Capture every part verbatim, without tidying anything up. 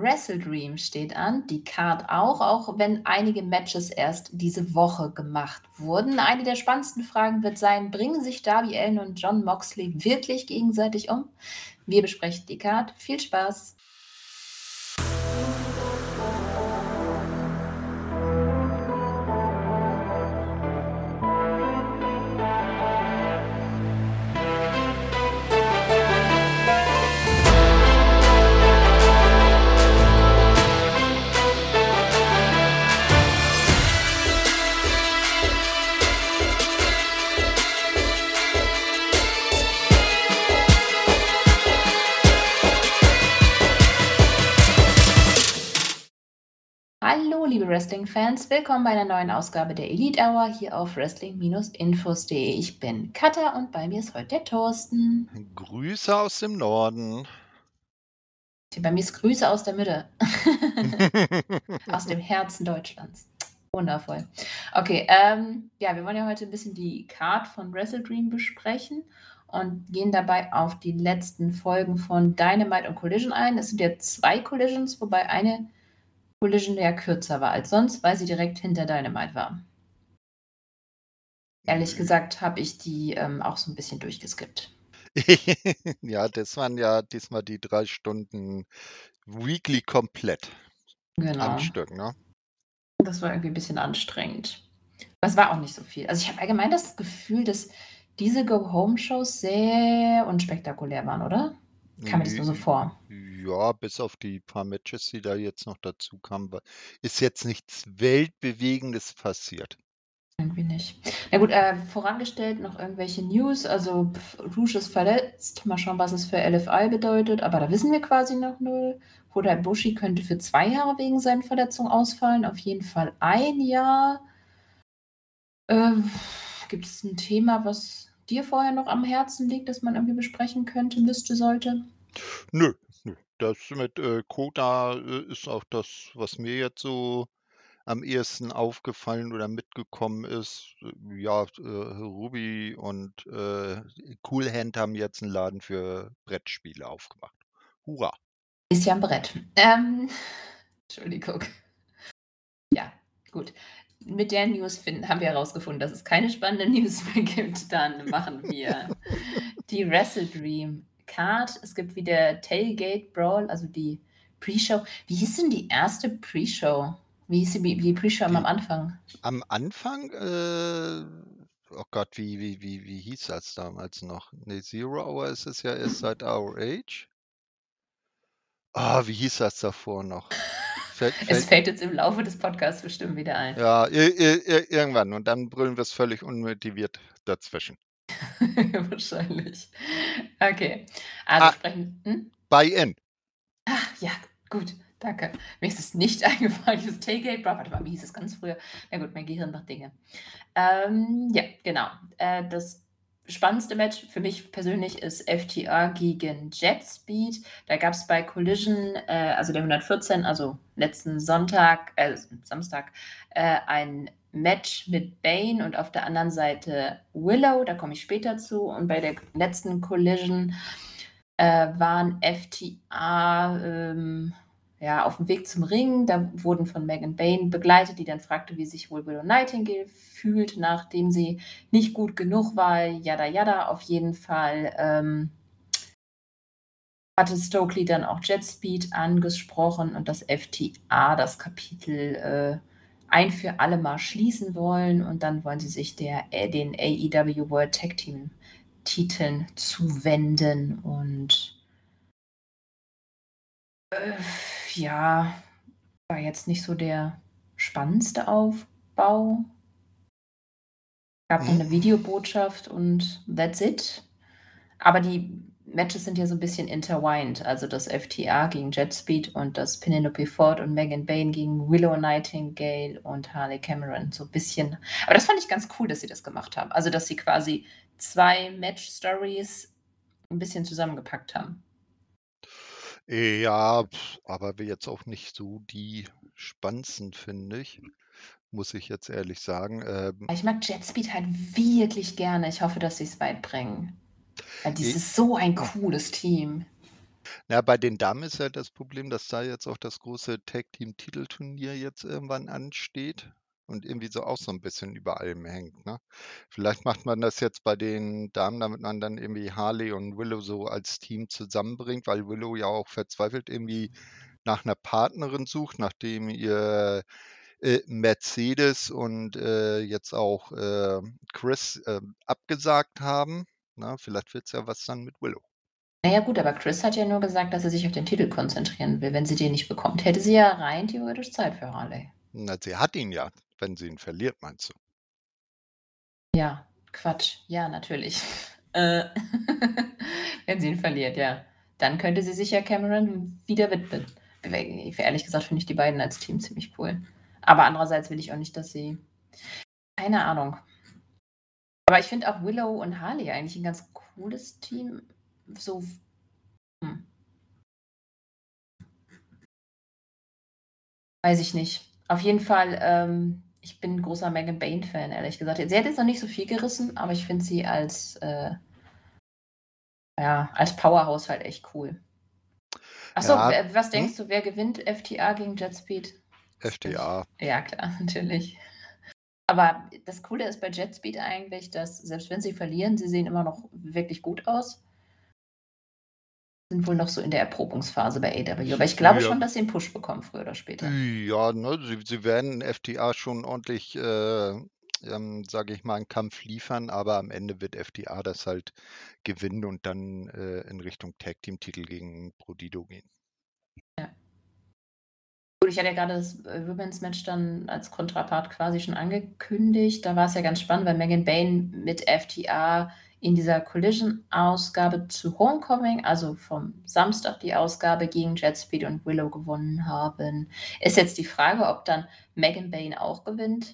Wrestle Dream steht an, die Card auch, auch wenn einige Matches erst diese Woche gemacht wurden. Eine der spannendsten Fragen wird sein, bringen sich Darby Allin und Jon Moxley wirklich gegenseitig um? Wir besprechen die Card. Viel Spaß! Hallo, liebe Wrestling-Fans, willkommen bei einer neuen Ausgabe der Elite Hour hier auf wrestling Bindestrich infos punkt de. Ich bin Katha und bei mir ist heute der Thorsten. Grüße aus dem Norden. Bei mir ist Grüße aus der Mitte. Aus dem Herzen Deutschlands. Wundervoll. Okay, ähm, ja, wir wollen ja heute ein bisschen die Card von Wrestle Dream besprechen und gehen dabei auf die letzten Folgen von Dynamite und Collision ein. Es sind ja zwei Collisions, wobei eine Collision ja kürzer war als sonst, weil sie direkt hinter Dynamite war. Ehrlich gesagt habe ich die ähm, auch so ein bisschen durchgeskippt. Ja, das waren ja diesmal die drei Stunden Weekly komplett Genau. am Stück, ne? Das war irgendwie ein bisschen anstrengend. Das war auch nicht so viel. Also ich habe allgemein das Gefühl, dass diese Go-Home-Shows sehr unspektakulär waren, oder? Kam mir das nur so vor. Ja, bis auf die paar Matches, die da jetzt noch dazu kamen, ist jetzt nichts Weltbewegendes passiert. Irgendwie nicht. Na gut, äh, vorangestellt noch irgendwelche News. Also pff, Rouge ist verletzt. Mal schauen, was es für L F I bedeutet. Aber da wissen wir quasi noch null. Kota Ibushi könnte für zwei Jahre wegen seiner Verletzung ausfallen. Auf jeden Fall ein Jahr. Ähm, gibt es ein Thema, was dir vorher noch am Herzen liegt, das man irgendwie besprechen könnte, müsste, sollte? Nö, nö. Das mit äh, Kota äh, ist auch das, was mir jetzt so am ehesten aufgefallen oder mitgekommen ist. Ja, äh, Ruby und äh, Cool Hand haben jetzt einen Laden für Brettspiele aufgemacht. Hurra! Ist ja ein Brett. Ähm, Entschuldigung. Ja, gut. Mit der News finden, haben wir herausgefunden, dass es keine spannenden News mehr gibt. Dann machen wir die Wrestle Dream Card. Es gibt wieder Tailgate Brawl, also die Pre-Show. Wie hieß denn die erste Pre-Show? Wie hieß die, die Pre-Show am Die- Anfang? Am Anfang, äh, oh Gott, wie, wie, wie, wie hieß das damals noch? Ne, Zero Hour ist es ja erst seit Our Age. Ah, wie hieß das davor noch? Fällt, Es fällt, fällt jetzt im Laufe des Podcasts bestimmt wieder ein. ja, ir, ir, ir, irgendwann. Und dann brüllen wir es völlig unmotiviert dazwischen. Wahrscheinlich. Okay. Also Ah, sprechen. Hm? Buy-in. Ach, ja, gut. Danke. Mir ist es nicht eingefallen, dieses Tailgate Brawl. Warte mal, wie hieß es ganz früher? Na gut, mein Gehirn macht Dinge. Ähm, ja, genau. Äh, das spannendste Match für mich persönlich ist F T R gegen Jet Speed. Da gab es bei Collision, äh, also der hundertvierzehn, also letzten Sonntag, äh, Samstag, äh, ein Match mit Bane und auf der anderen Seite Willow, da komme ich später zu. Und bei der letzten Collision äh, waren F T R ähm, ja, auf dem Weg zum Ring. Da wurden von Megan Bane begleitet, die dann fragte, wie sich wohl Willow Nightingale fühlt, nachdem sie nicht gut genug war. Yada, yada. Auf jeden Fall ähm, hatte Stokely dann auch Jet Speed angesprochen und das F T A das Kapitel äh, ein für alle Mal schließen wollen. Und dann wollen sie sich der, äh, den A E W World Tag Team Titeln zuwenden. Und Äh, ja, war jetzt nicht so der spannendste Aufbau. Gab noch Hm? eine Videobotschaft und that's it. Aber die Matches sind ja so ein bisschen intertwined. Also das F T R gegen Jet Speed und das Penelope Ford und Megan Bane gegen Willow Nightingale und Harley Cameron. So ein bisschen. Aber das fand ich ganz cool, dass sie das gemacht haben. Also, dass sie quasi zwei Match-Stories ein bisschen zusammengepackt haben. Ja, pf, aber wir jetzt auch nicht so die spannendsten, finde ich. Muss ich jetzt ehrlich sagen. Ähm, Ich mag Jet Speed halt wirklich gerne. Ich hoffe, dass sie es weit bringen. Weil dies eh, ist so ein cooles Team. Ja, bei den Damen ist ja das Problem, dass da jetzt auch das große Tag-Team-Titelturnier jetzt irgendwann ansteht und irgendwie so auch so ein bisschen über allem hängt, ne? Vielleicht macht man das jetzt bei den Damen, damit man dann irgendwie Harley und Willow so als Team zusammenbringt, weil Willow ja auch verzweifelt irgendwie nach einer Partnerin sucht, nachdem ihr, äh, Mercedes und, äh, jetzt auch, äh, Chris, ähm, abgesagt haben, ne? Vielleicht wird's ja was dann mit Willow. Na ja gut, aber Chris hat ja nur gesagt, dass sie sich auf den Titel konzentrieren will. Wenn sie den nicht bekommt, hätte sie ja rein theoretisch Zeit für Harley. Na, sie hat ihn ja, wenn sie ihn verliert, meinst du? Ja, Quatsch. Ja, natürlich. Äh, wenn sie ihn verliert, ja. Dann könnte sie sich ja Cameron wieder widmen. We ehrlich gesagt finde ich die beiden als Team ziemlich cool. Aber andererseits will ich auch nicht, dass sie keine Ahnung. Aber ich finde auch Willow und Harley eigentlich 'n ganz cooles Team. So hm, weiß ich nicht. Auf jeden Fall, ähm, ich bin 'n großer Megan Bayne-Fan, ehrlich gesagt. Sie hat jetzt noch nicht so viel gerissen, aber ich finde sie als, äh ja, als Powerhouse halt echt cool. Ach so, Ja, wer was hm? denkst du, wer gewinnt F T A gegen Jet Speed? Das bin ich F T A. ja klar, natürlich. Aber das Coole ist bei Jet Speed eigentlich, dass selbst wenn sie verlieren, sie sehen immer noch wirklich gut aus. Sind wohl noch so in der Erprobungsphase bei A W. Aber ich glaube Ja, schon, dass sie 'n Push bekommen, früher oder später. ja, ne, sie sie werden F T A schon ordentlich, äh, ähm, sage ich mal, 'n Kampf liefern, aber am Ende wird F T A das halt gewinnen und dann, äh, in Richtung Tag-Team-Titel gegen Prodido gehen. Ja. Gut, ich hatte ja grade das, äh, Women's Match dann als Kontrapart quasi schon angekündigt. Da war's ja ganz spannend, weil Megan Bayne mit F T A in dieser Collision-Ausgabe zu Homecoming, also vom Samstag die Ausgabe, gegen Jet Speed und Willow gewonnen haben. Ist jetzt die Frage, ob dann Megan Bayne auch gewinnt.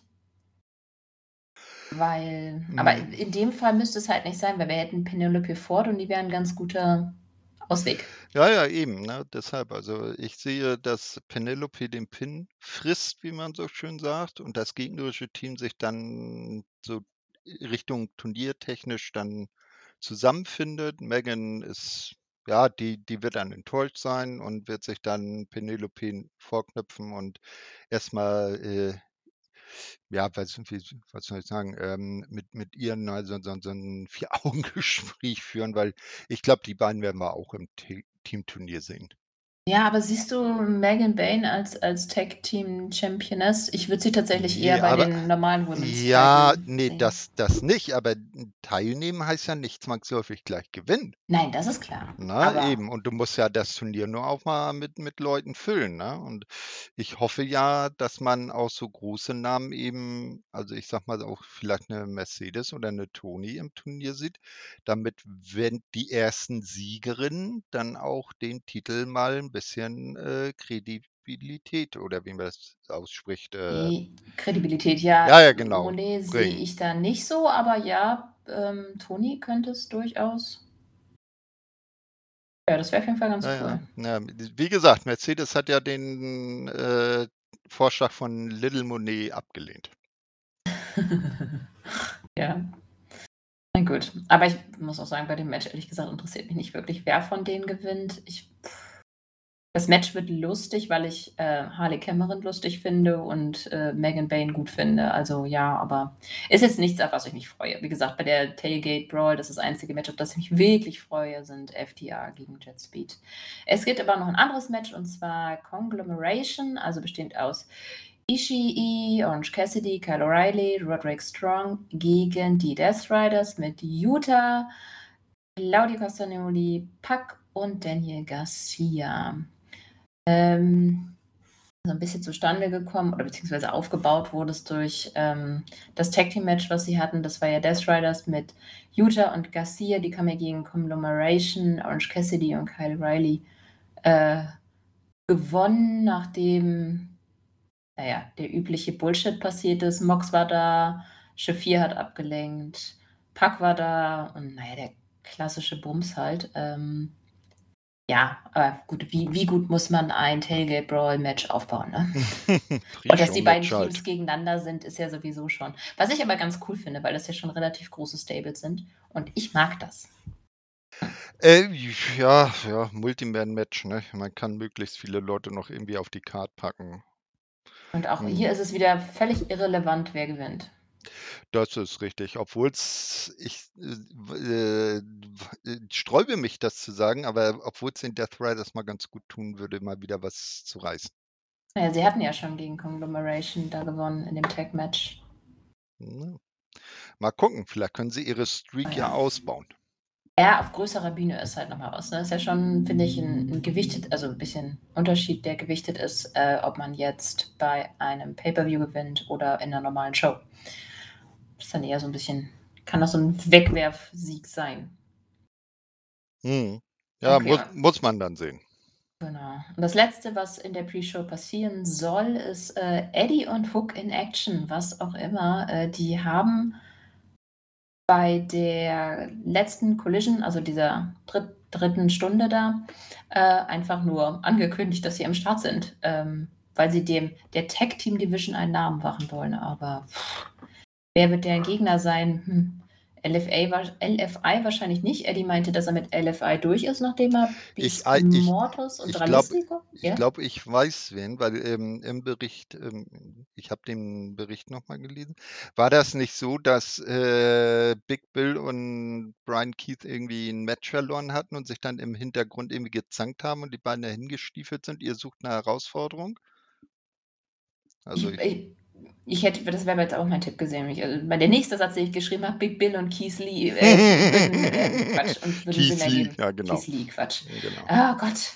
Weil aber Hm, in in dem Fall müsste es halt nicht sein, weil wir hätten Penelope Ford und die wäre 'n ganz guter Ausweg. ja, ja, eben, ne, deshalb. Also, ich sehe, dass Penelope den Pin frisst, wie man so schön sagt, und das gegnerische Team sich dann so Richtung turniertechnisch dann zusammenfindet. Megan ist ja, die die wird dann enttäuscht sein und wird sich dann Penelope vorknöpfen und erst mal, äh, ja, weiß wie was soll ich sagen, ähm, mit mit ihr mal so so so 'n Vier-Augen-Gespräch führen, weil ich glaube, die beiden werden wir auch im Te Teamturnier sehen. Ja, aber siehst du Megan Bayne als als Tag Team Championess? Ich würde sie tatsächlich eher Ne, bei aber den normalen Women's ja, Title ne, sehen. das das nicht, aber n teilnehmen heißt ja nicht zwangsläufig gleich gewinnen. Nein, das ist klar. Ne, Aber eben. Und du musst ja das Turnier nur auch mal mit mit Leuten füllen, ne? Und ich hoffe ja, dass man auch so große Namen eben also, ich sage mal auch vielleicht 'ne Mercedes oder 'ne Toni im Turnier sieht, damit, wenn die ersten Siegerinnen dann auch den Titel mal 'n bisschen, äh, Kredibilität oder wie man das ausspricht, äh die Kredibilität, ja, ja, ja, genau, Monet sehe bringen. ich da nicht so, aber ja, ähm, Toni könnte es durchaus ja, das wäre auf jeden Fall ganz Ja, ja. cool. Ja, wie gesagt, Mercedes hat ja den, äh, Vorschlag von Little Monet abgelehnt. Ja, na gut. Aber ich muss auch sagen, bei dem Match, ehrlich gesagt, interessiert mich nicht wirklich, wer von denen gewinnt. Ich Das Match wird lustig, weil ich, äh, Harley Cameron lustig finde und, äh, Megan Bayne gut finde. Also ja, aber ist jetzt nichts, auf was ich mich freue. Wie gesagt, bei der Tailgate Brawl, das ist das einzige Match, auf das ich mich wirklich freue, sind F T A gegen Jet Speed. Es gibt aber noch ein anderes Match und zwar Conglomeration, also bestehend aus Ishii, Orange Cassidy, Kyle O'Reilly, Roderick Strong gegen die Death Riders mit Yuta, Claudio Castagnoli, Pac und Daniel Garcia. Ähm, so 'n bisschen zustande gekommen oder beziehungsweise aufgebaut wurde es durch, ähm, das Tag-Team-Match, was sie hatten. Das war ja Death Riders mit Yuta und Garcia. Die kamen ja gegen Conglomeration, Orange Cassidy und Kyle O'Reilly, äh, gewonnen, nachdem, na ja, der übliche Bullshit passiert ist. Mox war da, Shafir hat abgelenkt, Pac war da und na ja, der klassische Bums halt. Ähm Ja, aber gut, wie wie gut muss man ein Tailgate Brawl Match aufbauen, ne? Und dass die beiden Pre-Show-Match Teams halt. gegeneinander sind, ist ja sowieso schon was ich aber ganz cool finde, weil das ja schon relativ große Stables sind und ich mag das. Äh, ja, ja, Multiman-Match, ne? Man kann möglichst viele Leute noch irgendwie auf die Card packen. Und auch Hm. hier ist es wieder völlig irrelevant, wer gewinnt. Das ist richtig, obwohl's ich, äh, äh, ich sträube mich, das zu sagen, aber obwohl's den Death Riders mal ganz gut tun würde, mal wieder was zu reißen. Ja, sie hatten ja schon gegen Conglomeration da gewonnen in dem Tag-Match. Ja. Mal gucken, vielleicht können sie ihre Streak ja Naja. ausbauen. Ja, auf größerer Bühne ist halt noch mal was, ne? Ist ja schon, finde ich, 'n 'n gewichtet also 'n bisschen Unterschied, der gewichtet ist, äh, ob man jetzt bei einem Pay-per-View gewinnt oder in 'ner normalen Show. Ist dann eher so 'n bisschen kann das so 'n Wegwerfsieg sein. Mhm. Ja, Okay. muss muss man dann sehen. Genau. Und das Letzte, was in der Pre-Show passieren soll, ist, äh, Eddie und Hook in Action, was auch immer. Äh, die haben bei der letzten Collision, also dieser dritt dritten Stunde da, äh, einfach nur angekündigt, dass sie am Start sind, ähm, weil sie dem der Tag Team Division einen Namen machen wollen. Aber wer wird der Gegner sein? Hm, L F A wahrsch L F I wahrscheinlich nicht. Eddie meinte, dass er mit L F I durch ist, nachdem er Ich Beast ei ich Mortis und ich glaube Dralistico ich ja? glaube, ich weiß wen, weil, ähm, im Bericht, ähm ich habe den Bericht noch mal gelesen. War das nicht so, dass, äh, Big Bill und Bryan Keith irgendwie 'n Match verloren hatten und sich dann im Hintergrund irgendwie gezankt haben und die beiden dahin gestiefelt sind: „Ihr sucht 'ne Herausforderung?“ Also, Ich ich ich ich hätte das wäre jetzt auch mein Tipp gewesen. Ich äh, weil der nächste Satz, den ich geschrieben habe, Big Bill und Keith Lee, äh, würden ähm, Quatsch, und würden Sinn Keith Lee, ergeben. ja genau. Keith Lee, Quatsch. Genau. Ah Gott.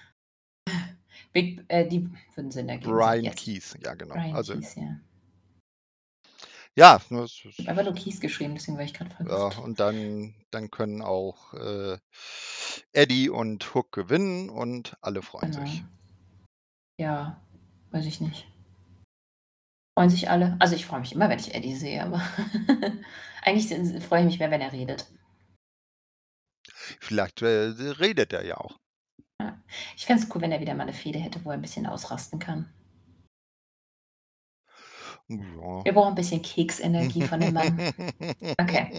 Big äh, die würden Sinn ergeben, so, Bryan jetzt. Keith, ja genau. Bryan Also Keith, ja. ja, ne, es Ich ist habe einfach nur Keith geschrieben, deswegen war ich grad Ja, verwirrt. und dann dann können auch, äh, Eddie und Hook gewinnen und alle freuen Genau. sich. Ja, weiß ich nicht. Freuen sich alle? Also, ich freue mich immer, wenn ich Eddie sehe, aber eigentlich sind freue ich mich mehr, wenn er redet. Vielleicht, äh, redet er ja auch. Ja. Ich fände es cool, wenn er wieder mal 'ne Fehde hätte, wo er 'n bisschen ausrasten kann. Ja. Wir brauchen 'n bisschen Keksenergie von dem Mann. Okay.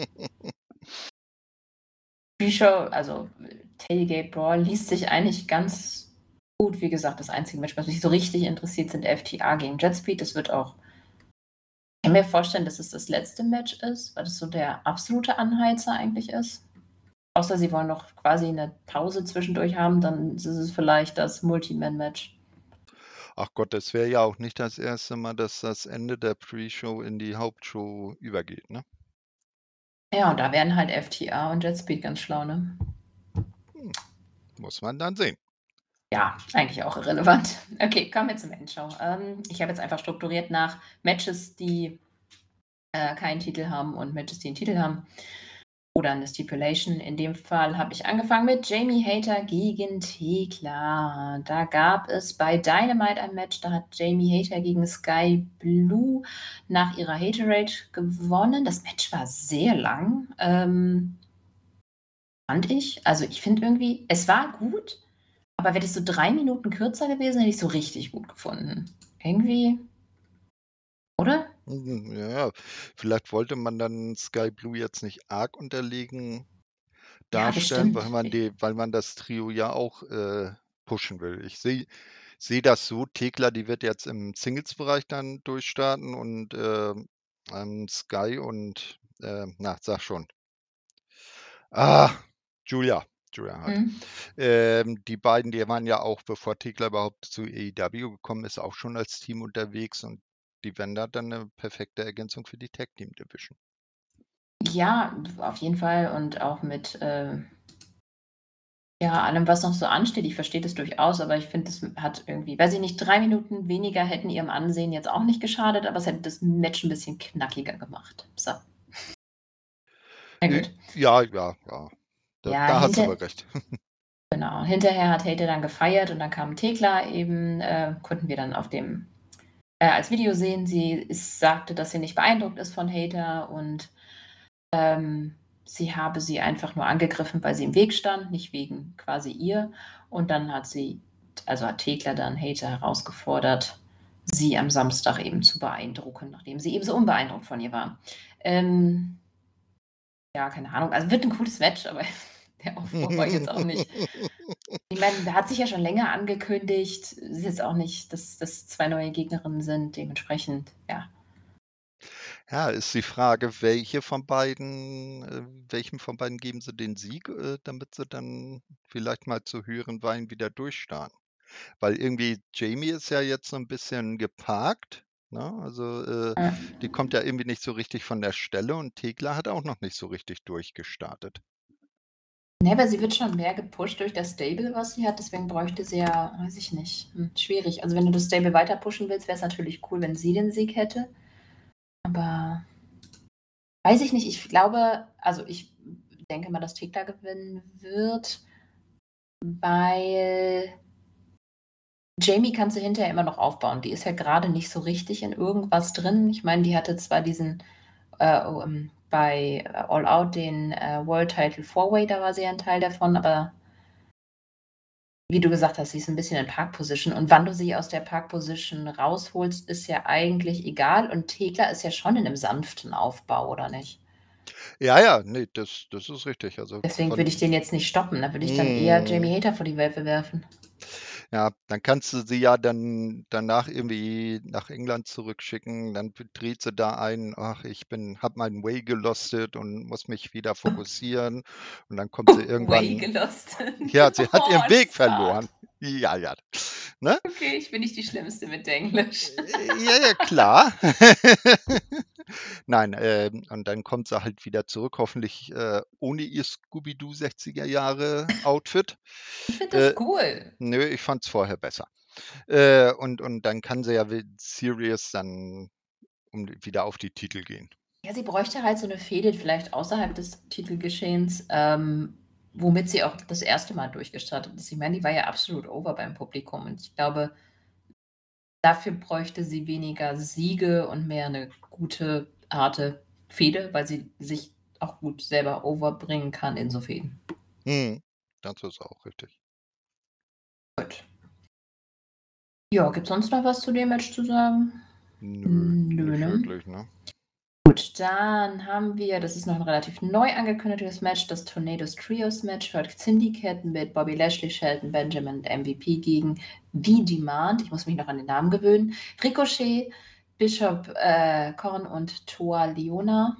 Pre-Show, also Tailgate Brawl liest sich eigentlich ganz gut. Wie gesagt, das einzige Match, was mich so richtig interessiert, sind F T R gegen Jetspeed. Das wird auch ich kann mir vorstellen, dass es das letzte Match ist, weil das so der absolute Anheizer eigentlich ist. Außer sie wollen noch quasi 'ne Pause zwischendurch haben, dann ist es vielleicht das Multi-Man-Match. Ach Gott, das wäre ja auch nicht das erste Mal, dass das Ende der Pre-Show in die Hauptshow übergeht, ne? Ja, und da werden halt F T R und Jetspeed ganz schlau, ne? Hm, muss man dann sehen. Ja, eigentlich auch irrelevant. Okay, kommen wir zum Endshow. Ähm, ich habe jetzt einfach strukturiert nach Matches, die, äh, keinen Titel haben und Matches, die 'n Titel haben oder 'ne Stipulation. In dem Fall habe ich angefangen mit Jamie Hayter gegen Thekla. Da gab es bei Dynamite ein Match, da hat Jamie Hayter gegen Skye Blue nach ihrer Haterade gewonnen. Das Match war sehr lang, ähm fand ich. Also, ich finde irgendwie es war gut, aber wäre das so drei Minuten kürzer gewesen, hätte ich's so richtig gut gefunden. Irgendwie oder? Mhm, ja, vielleicht wollte man dann Skye Blue jetzt nicht arg unterlegen Ja, darstellen, weil bestimmt. man I die weil man das Trio ja auch, äh, pushen will. Ich sehe sehe das so, Thekla, die wird jetzt im Singles-Bereich dann durchstarten und, ähm, ähm, Skye und, äh, na, sag schon. Ah, Julia, Julia Hart. Mhm. Ähm, die beiden, die waren ja auch, bevor Thekla überhaupt zu A E W gekommen ist, auch schon als Team unterwegs und die wären da dann 'ne perfekte Ergänzung für die Tag Team Division. Ja, auf jeden Fall und auch mit, ähm ja, allem, was noch so ansteht. Ich verstehe das durchaus, aber ich finde, das hat irgendwie weiß ich nicht, drei Minuten weniger hätten ihrem Ansehen jetzt auch nicht geschadet, aber es hätte das Match 'n bisschen knackiger gemacht. So. Na Äh, gut. ja, ja, ja. Da Ja, da hast du hinter wohl recht. genau. Hinterher hat Hayter dann gefeiert und dann kam Thekla eben, äh konnten wir dann auf dem äh, als Video sehen. Sie ist sagte, dass sie nicht beeindruckt ist von Hayter und, ähm, sie habe sie einfach nur angegriffen, weil sie im Weg stand, nicht wegen quasi ihr. Und dann hat sie also hat Thekla dann Hayter herausgefordert, sie am Samstag eben zu beeindrucken, nachdem sie eben so unbeeindruckt von ihr war. Ähm ja, keine Ahnung. Also, wird 'n cooles Match, aber Der Aufbau war jetzt auch nicht ich meine, der hat sich ja schon länger angekündigt. Es ist jetzt auch nicht, dass das zwei neue Gegnerinnen sind, dementsprechend, ja. Ja, ist die Frage, welche von beiden äh, welchem von beiden geben sie den Sieg, äh, damit sie dann vielleicht mal zu höheren Weinen wieder durchstarten. Weil irgendwie Jamie ist ja jetzt so 'n bisschen geparkt, ne? Also, äh, Ja. die kommt ja irgendwie nicht so richtig von der Stelle und Thekla hat auch noch nicht so richtig durchgestartet. Ne, aber sie wird schon mehr gepusht durch das Stable, was sie hat, deswegen bräuchte sie ja weiß ich nicht, hm, schwierig. Also, wenn du das Stable weiter pushen willst, wär's natürlich cool, wenn sie den Sieg hätte. Aber weiß ich nicht, ich glaube also, ich denke mal, dass Thekla gewinnen wird, weil Jamie kannst du hinterher immer noch aufbauen. Die ist ja grade nicht so richtig in irgendwas drin. Ich meine, die hatte zwar diesen, äh, oh, ähm, bei All Out den, äh, World Title Four-Way, da war sie ja 'n Teil davon, aber wie du gesagt hast, sie ist 'n bisschen in Park-Position und wann du sie aus der Park-Position rausholst, ist ja eigentlich egal und Thekla ist ja schon in 'nem sanften Aufbau, oder nicht? Ja, ja, ne, das das ist richtig. Also, Deswegen würde ich von den jetzt nicht stoppen. Da würde ich dann eher Mhm. Jamie Hayter vor die Wölfe werfen. Ja, dann kannst du sie ja dann danach irgendwie nach England zurückschicken. Dann d dreht sie da ein: „Ach, ich bin habe meinen Way gelostet und muss mich wieder fokussieren.“ Und dann kommt sie Way irgendwann gelostet. ja, sie hat Oh, ihren das Weg ist hart. verloren. Ja, ja, ne? Okay, ich bin nicht die Schlimmste mit Englisch. Äh, ja, ja, klar. Nein, ähm, und dann kommt sie halt wieder zurück, hoffentlich, äh, ohne ihr Scooby-Doo sechziger Jahre Outfit. Ich finde das Äh, cool. nö, ich fand's vorher besser. Äh, und und dann kann sie ja wi Sirius dann um wieder auf die Titel gehen. Ja, sie bräuchte halt so 'ne Fehde vielleicht außerhalb des Titelgeschehens, ähm, womit sie auch das erste Mal durchgestartet ist. Ich meine, die war ja absolut over beim Publikum und ich glaube dafür bräuchte sie weniger Siege und mehr 'ne gute, harte Fehde, weil sie sich auch gut selber over bringen kann in so Fehden. Mhm. Das ist auch richtig. Gut. Ja, gibt's sonst noch was zu dem Match zu sagen? Nö, Hm, nö, nicht ne? wirklich, ne? Gut, dann haben wir das ist noch 'n relativ neu angekündigtes Match, das Tornados Trios Match, Hurt Syndicate mit Bobby Lashley, Shelton Benjamin und M V P gegen The Demand. Ich muss mich noch an den Namen gewöhnen. Ricochet, Bishop, äh, Corn und Toa Liona.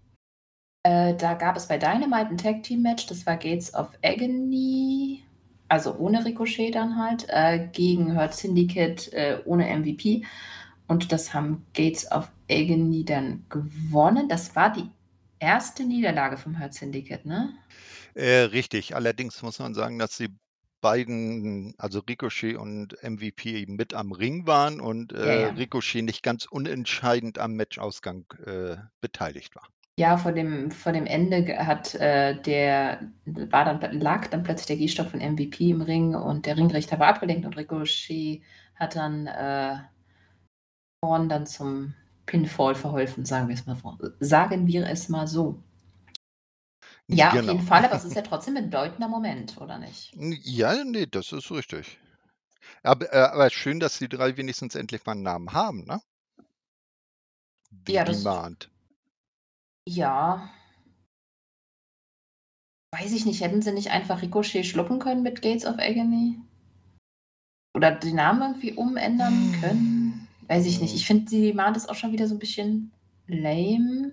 Äh, da gab es bei Dynamite 'n Tag-Team-Match, das war Gates of Agony, also ohne Ricochet dann halt, äh, gegen Hurt Syndicate, äh, ohne M V P. Und das haben Gates of Agony dann gewonnen. Das war die erste Niederlage vom Hurt Syndicate, ne? Äh, richtig. Allerdings muss man sagen, dass die beiden, also Ricochet und M V P mit am Ring waren und, Ja, äh, ja. Ricochet nicht ganz unentscheidend am Matchausgang, äh, beteiligt war. Ja, vor dem vor dem Ende g hat, äh, der war dann lag dann plötzlich der Gehstock von M V P im Ring und der Ringrichter war abgelenkt und Ricochet hat dann, äh Orn dann zum Pinfall verholfen, sagen wir's mal vor sagen wir es mal so. Ja, auf jeden Genau. Fall, aber es ist ja trotzdem 'n bedeutender Moment, oder nicht? Hm, ja, ne, das ist richtig. Ab äh, aber schön, dass die drei wenigstens endlich mal 'n Namen haben, ne? The Ja, das Demand. Ja. Weiß ich nicht, hätten sie nicht einfach Ricochet schlucken können mit Gates of Agony? Oder den Namen irgendwie umändern können? Weiß ich nicht. Hm. Ich finde, The Demand ist auch schon wieder so 'n bisschen lame.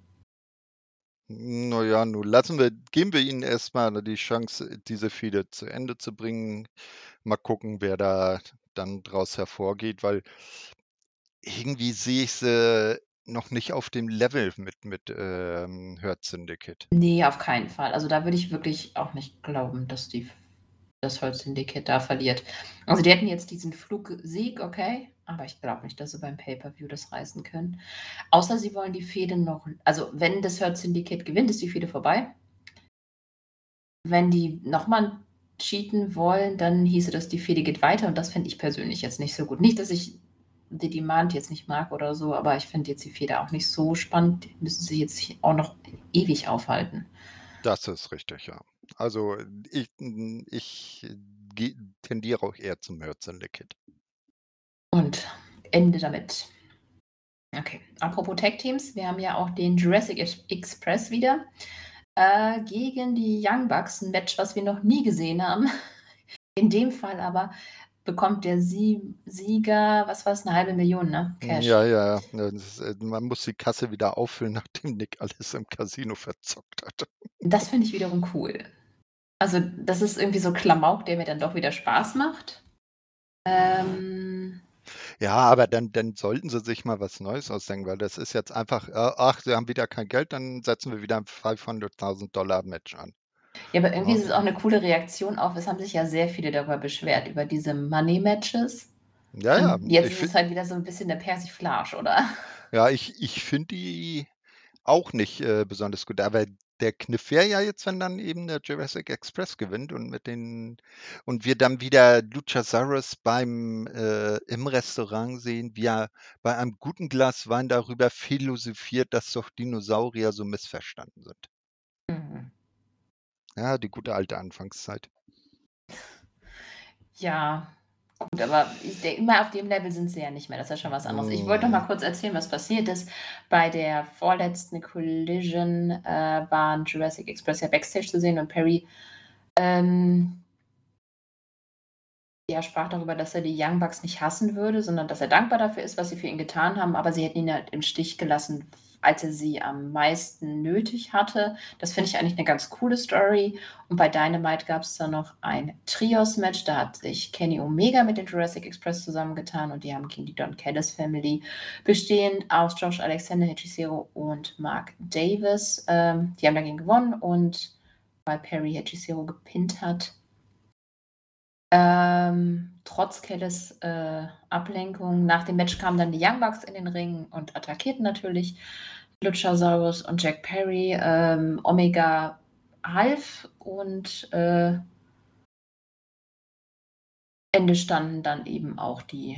Na ja, nun lassen wir geben wir ihnen erst mal die Chance, diese Fehde zu Ende zu bringen. Mal gucken, wer da dann draus hervorgeht, weil irgendwie sehe ich sie noch nicht auf dem Level mit mit, ähm, Hurt Syndicate. Ne, auf keinen Fall. Also, da würde ich wirklich auch nicht glauben, dass die f das Hurt Syndicate da verliert. Also, die hätten jetzt diesen Flugsieg, okay, aber ich glaube nicht, dass sie beim Pay-per-View das reißen können. Außer sie wollen die Fehde noch also, wenn das Hurt Syndicate gewinnt, ist die Fehde vorbei. Wenn die noch mal cheaten wollen, dann hieße das, die Fehde geht weiter und das fände ich persönlich jetzt nicht so gut. Nicht, dass ich The Demand jetzt nicht mag oder so, aber ich finde jetzt die Fehde auch nicht so spannend. Die müssen sie jetzt nicht auch noch ewig aufhalten. Das ist richtig, ja. Also, ich hm, ich gehe tendiere auch eher zum Hurt Syndicate. Und Ende damit. Okay, apropos Tag Teams, wir haben ja auch den Jurassic Ex Express wieder. Äh, gegen die Young Bucks, 'n Match, was wir noch nie gesehen haben. In dem Fall aber bekommt der Sie Sieger, was war's, 'ne halbe Million, ne, Hm, ja, Cash. ja, ja, das ist, äh man muss die Kasse wieder auffüllen, nachdem Nick alles im Casino verzockt hat. Das finde ich wiederum cool. Also, das ist irgendwie so Klamauk, der mir dann doch wieder Spaß macht. Ähm, Ja, aber dann dann sollten sie sich mal was Neues ausdenken, weil das ist jetzt einfach, äh: „Ach, sie haben wieder kein Geld, dann setzen wir wieder 'n fünfhunderttausend Dollar Match an.“ ja, aber irgendwie Ne? ist es auch 'ne coole Reaktion auf es haben sich ja sehr viele darüber beschwert, über diese Money Matches. Ja, ja, Und jetzt ich ist es finde halt wieder so 'n bisschen der Persiflage, oder? ja, ich ich finde die auch nicht, äh, besonders gut, aber der Kniff wäre ja jetzt, wenn dann eben der Jurassic Express gewinnt und mit den und wir dann wieder Luchasaurus beim äh, im Restaurant sehen, wie er bei einem guten Glas Wein darüber philosophiert, dass doch Dinosaurier so missverstanden sind. Mhm. Ja, die gute alte Anfangszeit. Ja, gut, aber ich denke mal, auf dem Level sind sie ja nicht mehr. Das ist ja schon was anderes. Ich wollte noch Mhm. mal kurz erzählen, was passiert ist. Bei der vorletzten Collision, äh, waren Jurassic Express ja Backstage zu sehen und Perry, ähm ja, sprach darüber, dass er die Young Bucks nicht hassen würde, sondern dass er dankbar dafür ist, was sie für ihn getan haben, aber sie hätten ihn halt im Stich gelassen, als er sie am meisten nötig hatte. Das finde ich eigentlich 'ne ganz coole Story. Und bei Dynamite gab's dann noch ein Trios-Match, da hat sich Kenny Omega mit den Jurassic Express zusammengetan und die haben gegen die Don Callis Family, bestehend aus Josh Alexander, Hechicero und Mark Davis. Ähm, die haben dagegen gewonnen und weil Perry Hechicero gepinnt hat ähm, trotz Callis, äh, Ablenkung. Nach dem Match kamen dann die Young Bucks in den Ring und attackierten natürlich Luchasaurus und Jack Perry. Ähm, Omega half und, äh Ende standen dann eben auch die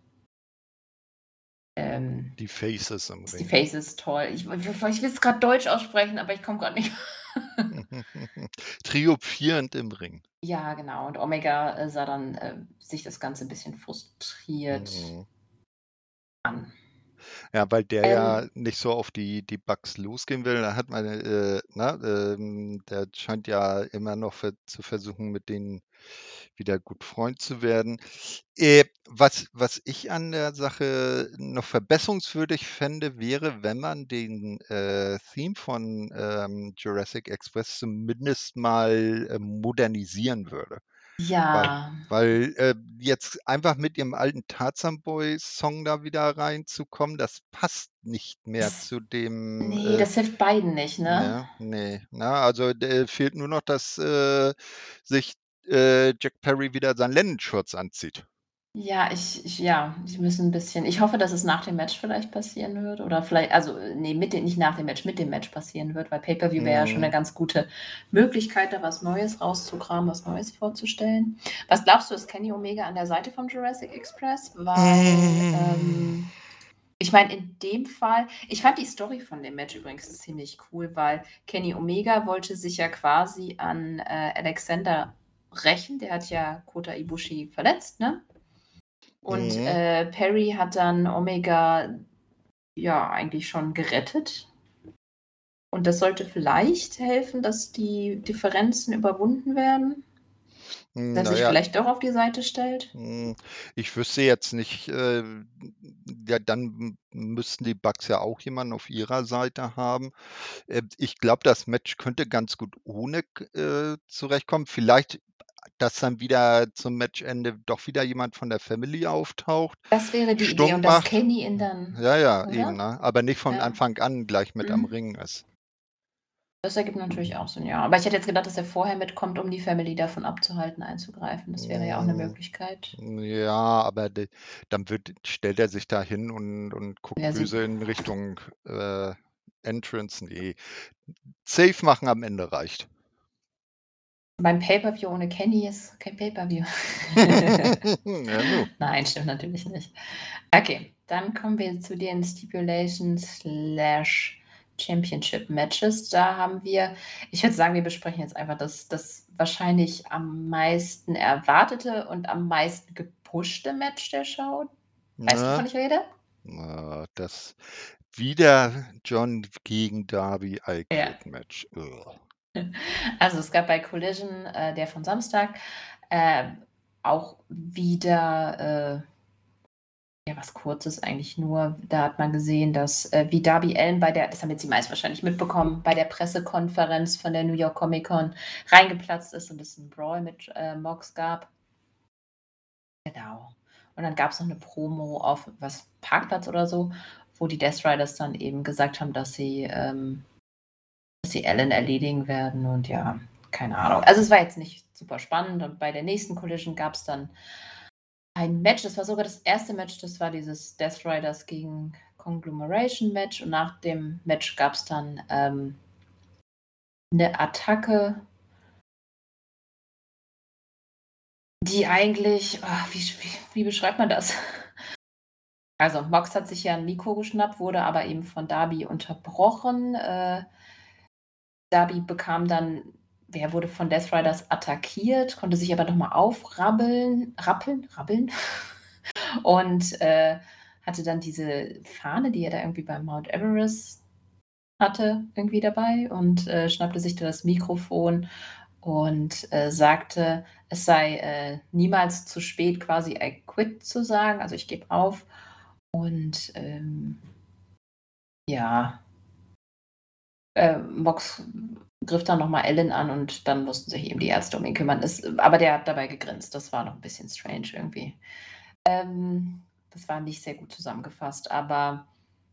ähm, Die Faces im ist die Ring. Faces toll. Ich w w ich will's grad Deutsch aussprechen, aber ich komme grad nicht Triumphierend im Ring. Ja, genau. Und Omega, äh, sah dann, äh, sich das Ganze bisschen frustriert Mhm. an. Ja, weil der ja Ähm nicht so auf die die Bucks losgehen will. Da hat man, äh, ne, ähm, der scheint ja immer noch ver zu versuchen, mit denen wieder gut Freund zu werden. Äh, was was ich an der Sache noch verbesserungswürdig fände, wäre, wenn man den, äh, Theme von, ähm, Jurassic Express zumindest mal, ähm, modernisieren würde. Weil Ja. weil, äh, jetzt einfach mit ihrem alten Tarzan Boy Song da wieder reinzukommen, das passt nicht mehr Das zu dem, ne, äh das hilft beiden nicht, ne? ne, ne, ne? Also, d fehlt nur noch, dass, äh, sich, äh, Jack Perry wieder seinen Lendenschurz anzieht. Ja, ich ich ja, sie müssen 'n bisschen ich hoffe, dass es nach dem Match vielleicht passieren wird oder viellei also, ne, mit dem nicht nach dem Match, mit dem Match passieren wird, weil Pay-per-View wäre ja schon 'ne Mhm. ganz gute Möglichkeit, da was Neues rauszukramen, was Neues vorzustellen. Was glaubst du, ist Kenny Omega an der Seite von Jurassic Express? Weil, Hm. ähm, ich meine, in dem Fall ich fand die Story von dem Match übrigens ziemlich cool, weil Kenny Omega wollte sich ja quasi an, äh, Alexander rächen. Der hat ja Kota Ibushi verletzt, ne? Und, Mhm. äh, Perry hat dann Omega, ja, eigentlich schon gerettet. Und das sollte vielleicht helfen, dass die Differenzen überwunden werden? Hm, Dass er na sich ja vielleicht doch auf die Seite stellt? hm, ich wüsste jetzt nicht, äh ja, dann m müssten die Bucks ja auch jemanden auf ihrer Seite haben. Äh, ich glaube, das Match könnte ganz gut ohne k äh, zurechtkommen. Vielleicht, dass dann wieder zum Matchende doch wieder jemand von der Family auftaucht, Das wäre die Idee stunk und dass macht. Kenny ihn dann Ja, ja, eben, oder? ne? Aber nicht von Ja. Anfang an gleich mit am Mhm. Ring ist. Das ergibt natürlich auch Sinn, ja. Aber ich hätte jetzt gedacht, dass er vorher mitkommt, um die Family davon abzuhalten, einzugreifen. Das wäre ja auch 'ne Hm, Möglichkeit. ja, aber de dann wird stellt er sich da hin und und guckt Ja, sie böse in Richtung, äh, Entrance. Ne, safe machen am Ende reicht. Beim Pay-per-View ohne Kenny ist kein Pay-per-View. Ja, nu. Nein, stimmt natürlich nicht. Okay, dann kommen wir zu den Stipulation/Championship-Matches. Da haben wir ich würde sagen, wir besprechen jetzt einfach das das wahrscheinlich am meisten erwartete und am meisten gepushte Match der Show. Weißt du, wovon Ne? ich rede? Na, das wieder John gegen Darby I Ja. Quit Match. Ugh. Also es gab bei Collision, äh, der von Samstag, äh, auch wieder, äh ja, was Kurzes eigentlich nur. Da hat man gesehen, dass, äh, wie Darby Allin bei der das haben jetzt die meisten wahrscheinlich mitbekommen, bei der Pressekonferenz von der New York Comic Con reingeplatzt ist und es 'n Brawl mit, äh, Mox gab. Genau. Und dann gab's noch 'ne Promo auf was Parkplatz oder so, wo die Death Riders dann eben gesagt haben, dass sie, ähm dass sie Allin erledigen werden und ja, keine Ahnung. Also, es war jetzt nicht super spannend und bei der nächsten Collision gab's dann ein Match, das war sogar das erste Match, das war dieses Death Riders gegen Conglomeration Match und nach dem Match gab's dann, ähm 'ne Attacke die eigentlich ah, wie sch wie wie beschreibt man das? Also, Mox hat sich ja 'n Mikro geschnappt, wurde aber eben von Darby unterbrochen. Äh Darby bekam dann der wurde von Death Riders attackiert, konnte sich aber noch mal aufrabbeln rappeln rabbeln und, äh, hatte dann diese Fahne, die er da irgendwie beim Mount Everest hatte, irgendwie dabei und, äh, schnappte sich da das Mikrofon und, äh, sagte, es sei, äh, niemals zu spät, quasi „I quit“ zu sagen, also „ich gebe auf“ und, ähm ja. Äh, Mox griff dann noch mal Allin an und dann mussten sich eben die Ärzte um ihn kümmern. Es aber der hat dabei gegrinst. Das war noch 'n bisschen strange irgendwie. Ähm, das war nicht sehr gut zusammengefasst, aber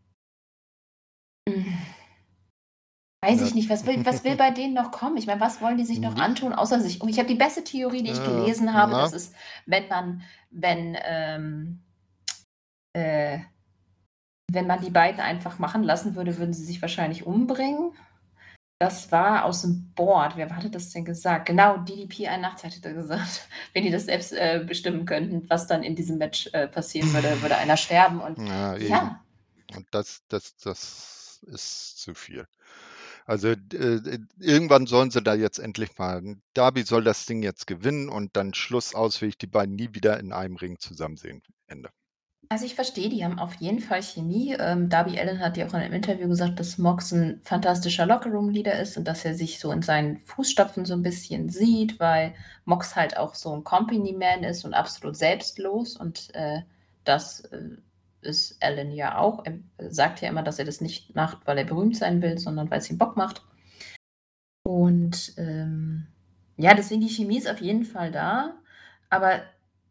hm, weiß Ja. ich nicht, was will was will bei denen noch kommen? Ich meine, was wollen die sich noch Nicht antun, außer sich oh, ich habe die beste Theorie, die ich Ja, gelesen habe, na? das ist, wenn man wenn, ähm äh wenn man die beiden einfach machen lassen würde, würden sie sich wahrscheinlich umbringen. Das war aus'm Board. Wer hatte das denn gesagt? Genau, D D P einundachtzig hatte da gesagt, wenn die das selbst, äh, bestimmen könnten, was dann in diesem Match, äh, passieren würde, würde einer sterben und Ja, eben. ja. Und das das das ist zu viel. Also, d äh, irgendwann sollen sie da jetzt endlich mal Darby soll das Ding jetzt gewinnen und dann Schluss aus, will ich die beiden nie wieder in einem Ring zusammen sehen. Ende. Also, ich verstehe, die haben auf jeden Fall Chemie. Ähm, Darby Allin hat ja auch in 'nem Interview gesagt, dass Mox 'n fantastischer Locker-Room-Leader ist und dass er sich so in seinen Fußstapfen so 'n bisschen sieht, weil Mox halt auch so 'n Company Man ist und absolut selbstlos und, äh, das, äh, ist Allin ja auch. Er sagt ja immer, dass er das nicht macht, weil er berühmt sein will, sondern weil's ihm Bock macht. Und, ähm, ja, deswegen die Chemie ist auf jeden Fall da, aber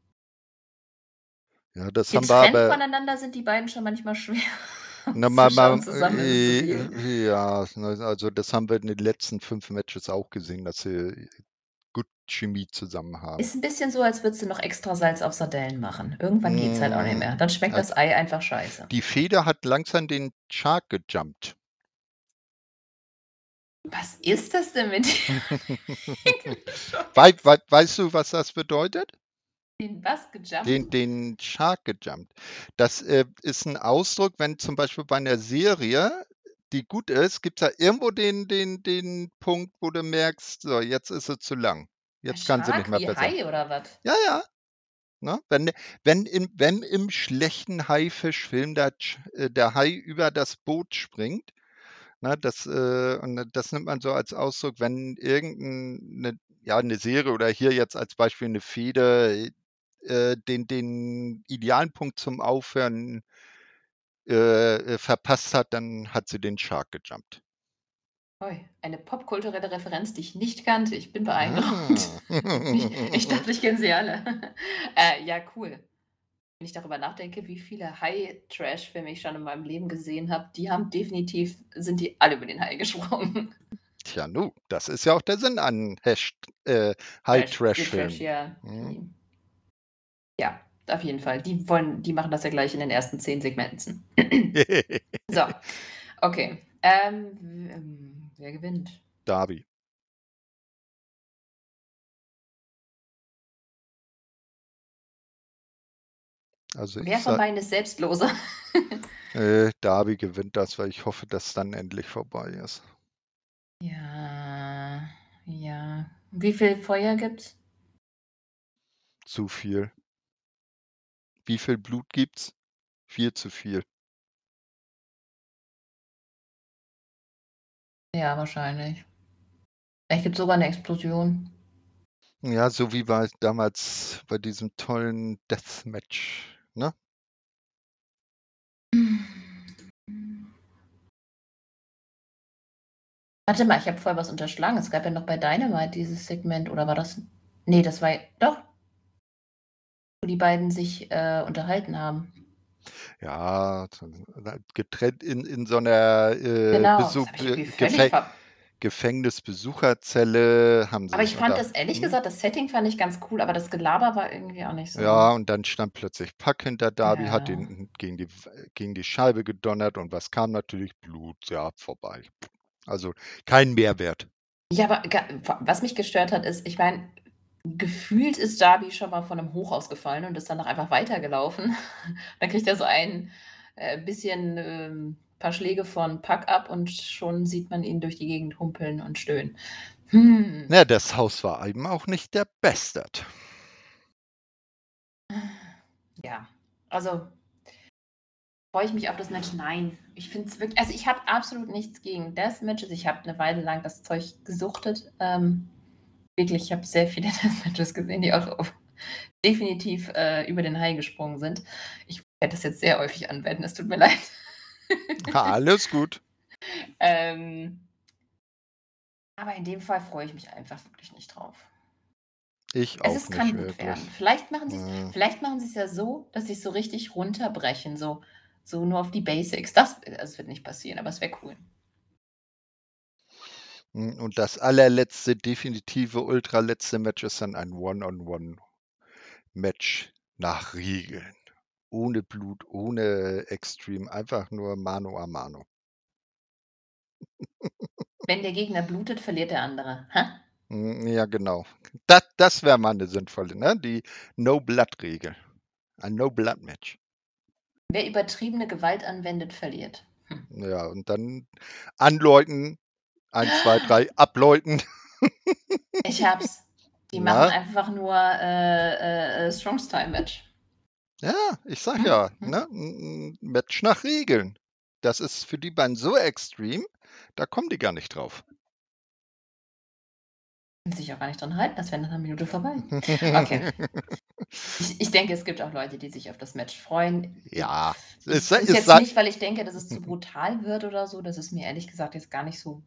Ja, das haben wir getrennt aber voneinander sind die beiden schon manchmal schwer Na, ma ma auszuschauen, zusammen ist es zu viel. äh, ja, ne, also, das haben wir in den letzten fünf Matches auch gesehen, dass sie gut Chemie zusammen haben. Ist 'n bisschen so, als würdest du noch extra Salz auf Sardellen machen. Irgendwann geht's halt auch nicht Hm, mehr. Dann schmeckt ja das Ei einfach scheiße. die Fehde hat langsam den Shark gejumpt. Was ist das denn mit dir? Wei wei weißt du, was das bedeutet? Den was gejumpt? Den den Shark gejumpt. Das, äh, ist 'n Ausdruck, wenn zum Beispiel bei 'ner Serie, die gut ist, gibt's ja irgendwo den den den Punkt, wo du merkst: „So, jetzt ist sie zu lang. A Jetzt kann sie nicht Shark mehr wie besser.“ Hai oder was? Ja, ja, ne? Wenn wenn im wenn im schlechten Haifischfilm der Ch äh, der Hai über das Boot springt, ne, das, äh und das nimmt man so als Ausdruck, wenn irgend 'n 'ne ja, 'ne Serie oder hier jetzt als Beispiel 'ne Fehde, äh, den den idealen Punkt zum Aufhören äh, äh, verpasst hat, dann hat sie den Shark gejumpt. Ui, eine popkulturelle Referenz, die ich nicht kannte. Ich bin beeindruckt. Ah. Ich ich dachte, ich kenne sie alle. Äh, ja, cool. Wenn ich darüber nachdenke, wie viele Hai-Trash-Filme ich schon in meinem Leben gesehen habe, die haben definitiv sind die alle über den Hai gesprungen. Tja, nu, das ist ja auch der Sinn an Hasht äh, Trash Trash, Hai-Trash-Filmen, ja. mhm. Die ja, auf jeden Fall. Die wollen die machen das ja gleich in den ersten zehn Segmenten. So, okay. Ähm, w ähm, wer gewinnt? Darby. Also, ich Wer von sa beiden ist selbstloser? Äh, Darby gewinnt das, weil ich hoffe, dass dann endlich vorbei ist. Ja, ja. Wie viel Feuer gibt's? Zu viel. Wie viel Blut gibt's? Viel zu viel. Ja, wahrscheinlich. Vielleicht gibt's sogar 'ne Explosion. Ja, so wie bei damals bei diesem tollen Deathmatch, ne? Warte mal, ich habe vorher was unterschlagen. Es gab ja noch bei Dynamite dieses Segment oder war das ne, das war doch. Wo die beiden sich, äh, unterhalten haben. Ja, getrennt in in so 'ner, äh, Genau, Besu das habe ich Be irgendwie völlig Gefä ver Gefängnisbesucherzelle haben sie Aber sich ich fand unter das ehrlich mhm. gesagt das Setting fand ich ganz cool, aber das Gelaber war irgendwie auch nicht so Ja, und dann stand plötzlich Pac hinter Darby, hat Ja. ihn gegen die w gegen die Scheibe gedonnert und was kam natürlich? Blut, ja, vorbei. Also, kein Mehrwert. Ja, aber ga wa was mich gestört hat, ist, ich meine, gefühlt ist Darby schon mal von 'nem Hochhaus gefallen und ist danach einfach weitergelaufen. Dann kriegt er so ein, äh, bisschen, ähm paar Schläge von Pac ab und schon sieht man ihn durch die Gegend humpeln und stöhnen. Hm. Ja, das Haus war eben auch nicht der Bastard. Ja, also freue ich mich auf das Match? Nein. Ich finde es wirk also, ich habe absolut nichts gegen Deathmatches. Ich habe 'ne Weile lang das Zeug gesuchtet. Ähm, wirklich, ich habe sehr viele Deathmatches gesehen, die auch auf definitiv, äh, über den Hai gesprungen sind. Ich werde das jetzt sehr häufig anwenden, es tut mir leid. Alles gut. Ähm aber in dem Fall freue ich mich einfach wirklich nicht drauf. Ich Es auch ist nicht kann gut werden. wirklich. Vielleicht machen sie's Hm. vielleicht machen sie's ja so, dass sie's so richtig runterbrechen, so so nur auf die Basics. Das also, es wird nicht passieren, aber es wäre cool. Hm, und das allerletzte, definitive ultraletzte Match ist dann ein One-on-One-Match nach Regeln. Ohne Blut, ohne Extreme, einfach nur Mano a Mano. Wenn der Gegner blutet, verliert der andere. Ha? Hm, ja, genau. Da das wäre mal 'ne sinnvolle, ne? Die No-Blood-Regel. Ein No-Blood-Match. Wer übertriebene Gewalt anwendet, verliert. Hm. Ja, und dann anläuten, eins, zwei, drei, abläuten. Ich habe es. Die machen Na? einfach nur, äh, äh, äh, Strong-Style-Match. Ja, ich sage Mhm, ja, mhm. ne? 'N 'n Match nach Regeln. Das ist für die beiden so extrem, da kommen die gar nicht drauf. Sich auch gar nicht dran halten, das wäre nach 'ner Minute vorbei. Okay. Ich ich denke, es gibt auch Leute, die sich auf das Match freuen. I Ja, es ich sei tue es es jetzt sei nicht, weil ich denke, dass es zu brutal wird oder so. Das ist mir ehrlich gesagt jetzt gar nicht so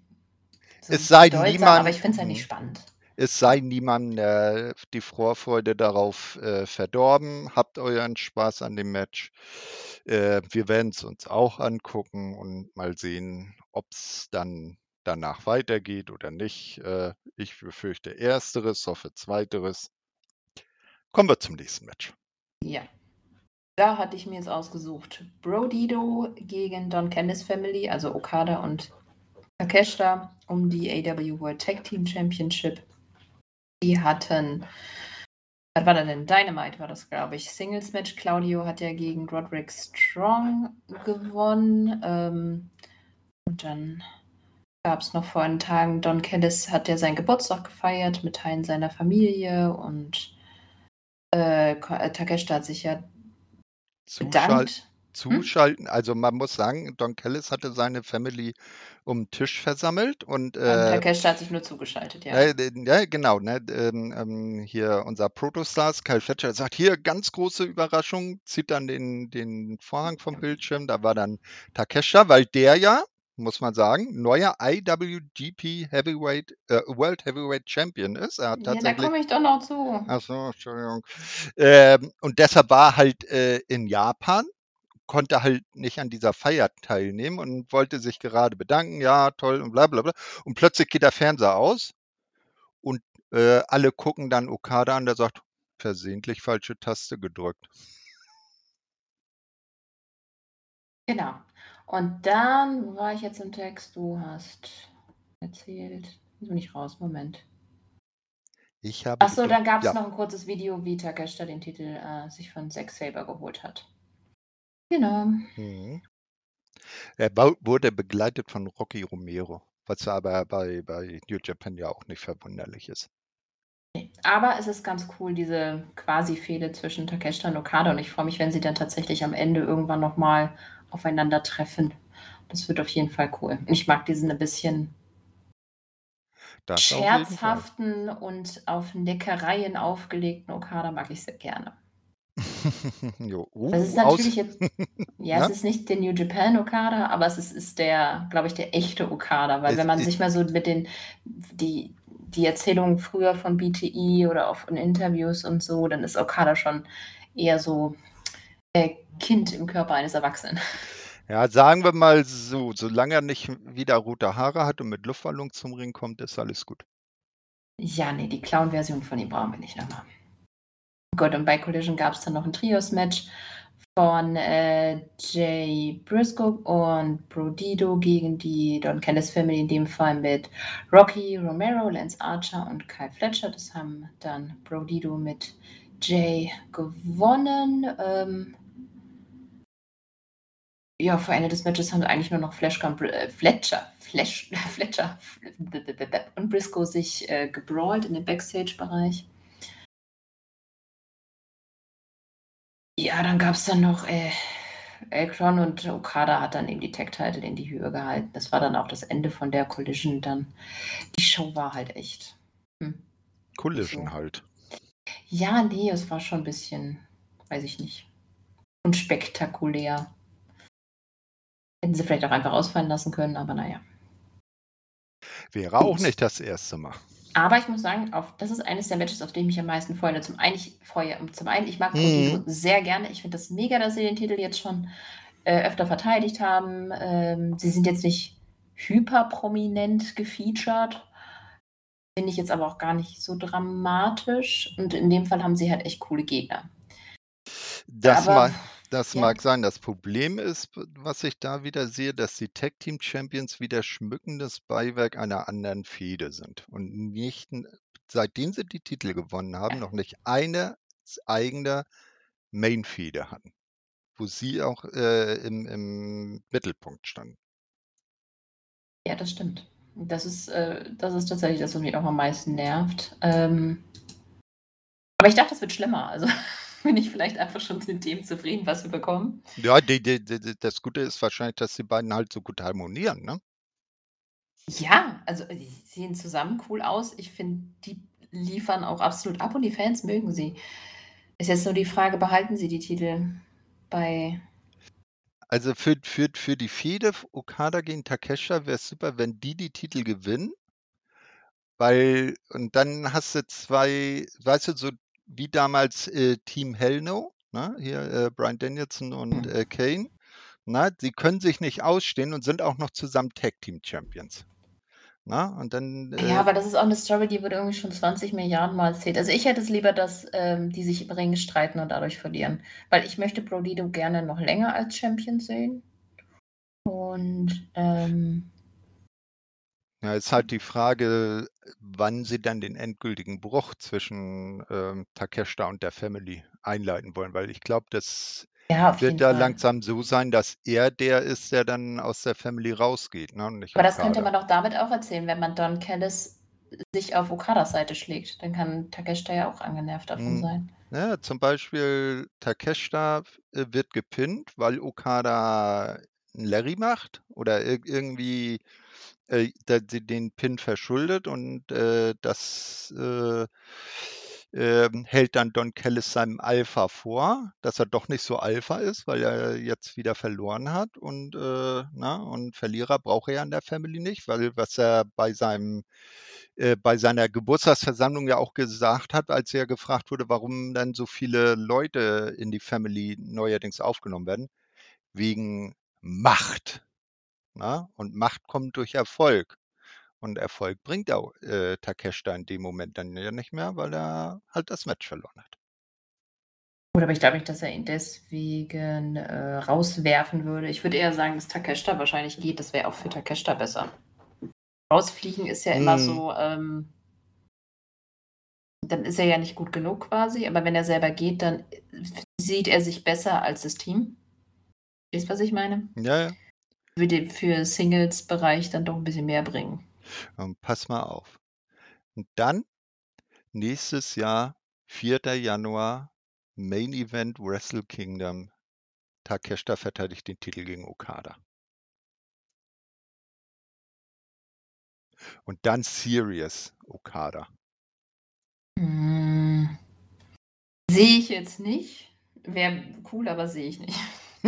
Es so sei bedeutsam, aber niemand ich finde es halt nicht mhm, spannend. es sei niemandem, äh, die Vorfreude darauf, äh, verdorben. Habt euren Spaß an dem Match. Äh, wir werden's uns auch angucken und mal sehen, ob's dann danach weitergeht oder nicht. Äh, ich befürchte Ersteres, hoffe Zweiteres. Kommen wir zum nächsten Match. Ja. Da hatte ich mir jetzt ausgesucht, Bro Dido gegen Don Callis Family, also Okada und Takeshita um die A-W World Tag Team Championship. Die hatten was war da denn? Dynamite war das, glaube ich. Singles-Match. Claudio hat ja gegen Roderick Strong gewonnen. Ähm, und dann gab's noch vor 'n Tagen Don Callis hat ja seinen Geburtstag gefeiert mit Teilen seiner Familie und, äh, Ko äh, Takeshita hat sich ja Zuschal bedankt. Hm? zuschalten also, man muss sagen, Don Callis hatte seine Family um 'n Tisch versammelt und, Und äh Takeshita hat sich nur zugeschaltet, ne, ja. d ja, genau, ne? Ähm, ähm, hier unser Protostars, Kyle Fletcher, sagt: „Hier, ganz große Überraschung“, zieht dann den den Vorhang vom Bildschirm. Da war dann Takeshita, weil der ja, muss man sagen, neuer IWGP Heavyweight äh, World Heavyweight Champion ist. Er hat Ja, da tatsächlich komme ich doch noch zu. ach so, Entschuldigung. Ähm, und deshalb war er halt, äh, in Japan, konnte halt nicht an dieser Feier teilnehmen und wollte sich gerade bedanken: „Ja, toll“ und bla bla bla. Und plötzlich geht der Fernseher aus und, äh, alle gucken dann Okada an, der sagt: „Versehentlich falsche Taste gedrückt.“ Genau. Und dann wo war ich jetzt im Text? Du hast erzählt jetzt bin ich raus, Moment. Ich habe Ach dich so, doch dann gab's ja. noch 'n kurzes Video, wie Takeshita den Titel, äh, sich von Zack Sabre geholt hat. Genau. Mhm. Er bau wurde begleitet von Rocky Romero, was aber bei bei New Japan ja auch nicht verwunderlich ist. Ne, aber es ist ganz cool, diese Quasi-Fehde zwischen Takeshita und Okada und ich freue mich, wenn sie dann tatsächlich am Ende irgendwann noch mal aufeinandertreffen. Das wird auf jeden Fall cool. Ich mag diesen ein bisschen Das auf jeden Fall. scherzhaften und auf Neckereien aufgelegten Okada mag ich sehr gerne. Jo. Das ist Uh, aus. natürlich jetzt ja, es Ne? ist nicht der New Japan Okada, aber es ist ist der, glaube ich, der echte Okada, weil Es wenn man i sich mal so mit den die die Erzählungen früher von B T E oder auch in Interviews und so, dann ist Okada schon eher so, äh, Kind im Körper eines Erwachsenen. Ja, sagen wir mal so, solange er nicht wieder rote Haare hat und mit Luftballon zum Ring kommt, ist alles gut. Ja, ne, die Clown-Version von ihm brauchen wir nicht noch mal. Gut, und bei Collision gab's dann noch 'n Trios-Match von, äh, Jay Briscoe und Brodido gegen die Don Callis Family, in dem Fall mit Rocky Romero, Lance Archer und Kyle Fletcher. Das haben dann Brodido mit Jay gewonnen. Ähm ja, vor Ende des Matches haben sie eigentlich nur noch Flashka und Br äh, Fletcher Flash Fletcher und Briscoe sich, äh, gebrawlt in dem Backstage-Bereich. Ja, dann gab's dann noch, äh, Akron und Okada hat dann eben die Tag-Title in die Höhe gehalten. Das war dann auch das Ende von der Collision dann. Die Show war halt echt, hm, nicht so. Collision halt. Ja, ne, es war schon 'n bisschen, weiß ich nicht, unspektakulär. Hätten sie vielleicht auch einfach ausfallen lassen können, aber na ja. Wäre auch Gut. nicht das erste Mal. Aber ich muss sagen, auf das ist eines der Matches, auf die ich mich am meisten freue. Zum einen ich freue zum einen, ich mag Brodido Mhm. sehr gerne. Ich finde das mega, dass sie den Titel jetzt schon, äh, öfter verteidigt haben. Ähm, sie sind jetzt nicht hyperprominent gefeatured. Finde ich jetzt aber auch gar nicht so dramatisch und in dem Fall haben sie halt echt coole Gegner. Das Aber mag das ja. mag sein. Das Problem ist, w was ich da wieder sehe, dass die Tag Team Champions wieder schmückendes Beiwerk einer anderen Fehde sind und nicht 'n seitdem sie die Titel gewonnen haben, Ja. noch nicht eine s eigene Main-Fehde hatten, wo sie auch, äh, im im Mittelpunkt standen. Ja, das stimmt. Das ist äh, das ist tatsächlich das, was mich auch am meisten nervt. Ähm aber ich dachte, das wird schlimmer. Also, bin ich vielleicht einfach schon mit dem zufrieden, was wir bekommen. Ja, die die d d das Gute ist wahrscheinlich, dass die beiden halt so gut harmonieren, ne? Ja, also, die sehen zusammen cool aus. Ich finde, die liefern auch absolut ab und die Fans mögen sie. Ist jetzt nur die Frage, behalten sie die Titel bei Also, für für für die Fehde f Okada gegen Takeshita wär's super, wenn die die Titel gewinnen. Weil und dann hast du zwei weißt du, so wie damals, äh, Team Hell No, ne? Hier, äh, Bryan Danielson und, Hm. äh, Kane, ne? Sie können sich nicht ausstehen und sind auch noch zusammen Tag Team Champions, ne? Und dann, Ja, äh aber das ist auch 'ne Story, die wurde irgendwie schon zwanzig Milliarden Mal erzählt. Also, ich hätte es lieber, dass, ähm, die sich im Ring streiten und dadurch verlieren, weil ich möchte Brodido gerne noch länger als Champion sehen. Und, ähm Ja, ist halt die Frage, wann sie dann den endgültigen Bruch zwischen, ähm, Takeshita und der Family einleiten wollen, weil ich glaube, das Ja, auf jeden wird da Fall. langsam so sein, dass er der ist, der dann aus der Family rausgeht, ne, und nicht Aber das könnte Okada. man doch damit auch erzählen, wenn man Don Callis sich auf Okadas Seite schlägt. Dann kann Takeshita ja auch angenervt davon Mhm. sein. Ja, zum Beispiel Takeshita f äh, wird gepinnt, weil Okada 'n Larry macht oder irg irgendwie, äh, da de den Pin verschuldet und, äh, das, äh, ähm, hält dann Don Callis seinem Alpha vor, dass er doch nicht so Alpha ist, weil er jetzt wieder verloren hat und, äh, ne, und Verlierer braucht er ja in der Family nicht, weil was er bei seinem äh, bei seiner Geburtstagsversammlung ja auch gesagt hat, als er gefragt wurde, warum dann so viele Leute in die Family neuerdings aufgenommen werden: „Wegen Macht“, ne? Und Macht kommt durch Erfolg. Und Erfolg bringt au äh, Takeshita in dem Moment dann ja nicht mehr, weil er halt das Match verloren hat. Gut, aber ich glaube nicht, dass er ihn deswegen, äh, rauswerfen würde. Ich würde eher sagen, dass Takeshita wahrscheinlich geht. Das wäre auch für Takeshita besser. Rausfliegen ist ja immer Mhm. so, ähm dann ist er ja nicht gut genug quasi, aber wenn er selber geht, dann, äh, f sieht er sich besser als das Team. Verstehst, was ich meine? Ja, ja. Würde für Singles-Bereich dann doch 'n bisschen mehr bringen. Ähm, pass mal auf. Und dann nächstes Jahr, vierter Januar, Main Event Wrestle Kingdom. Takeshita verteidigt den Titel gegen Okada. Und dann Serious Okada. Hm, sehe ich jetzt nicht. Wäre cool, aber sehe ich nicht.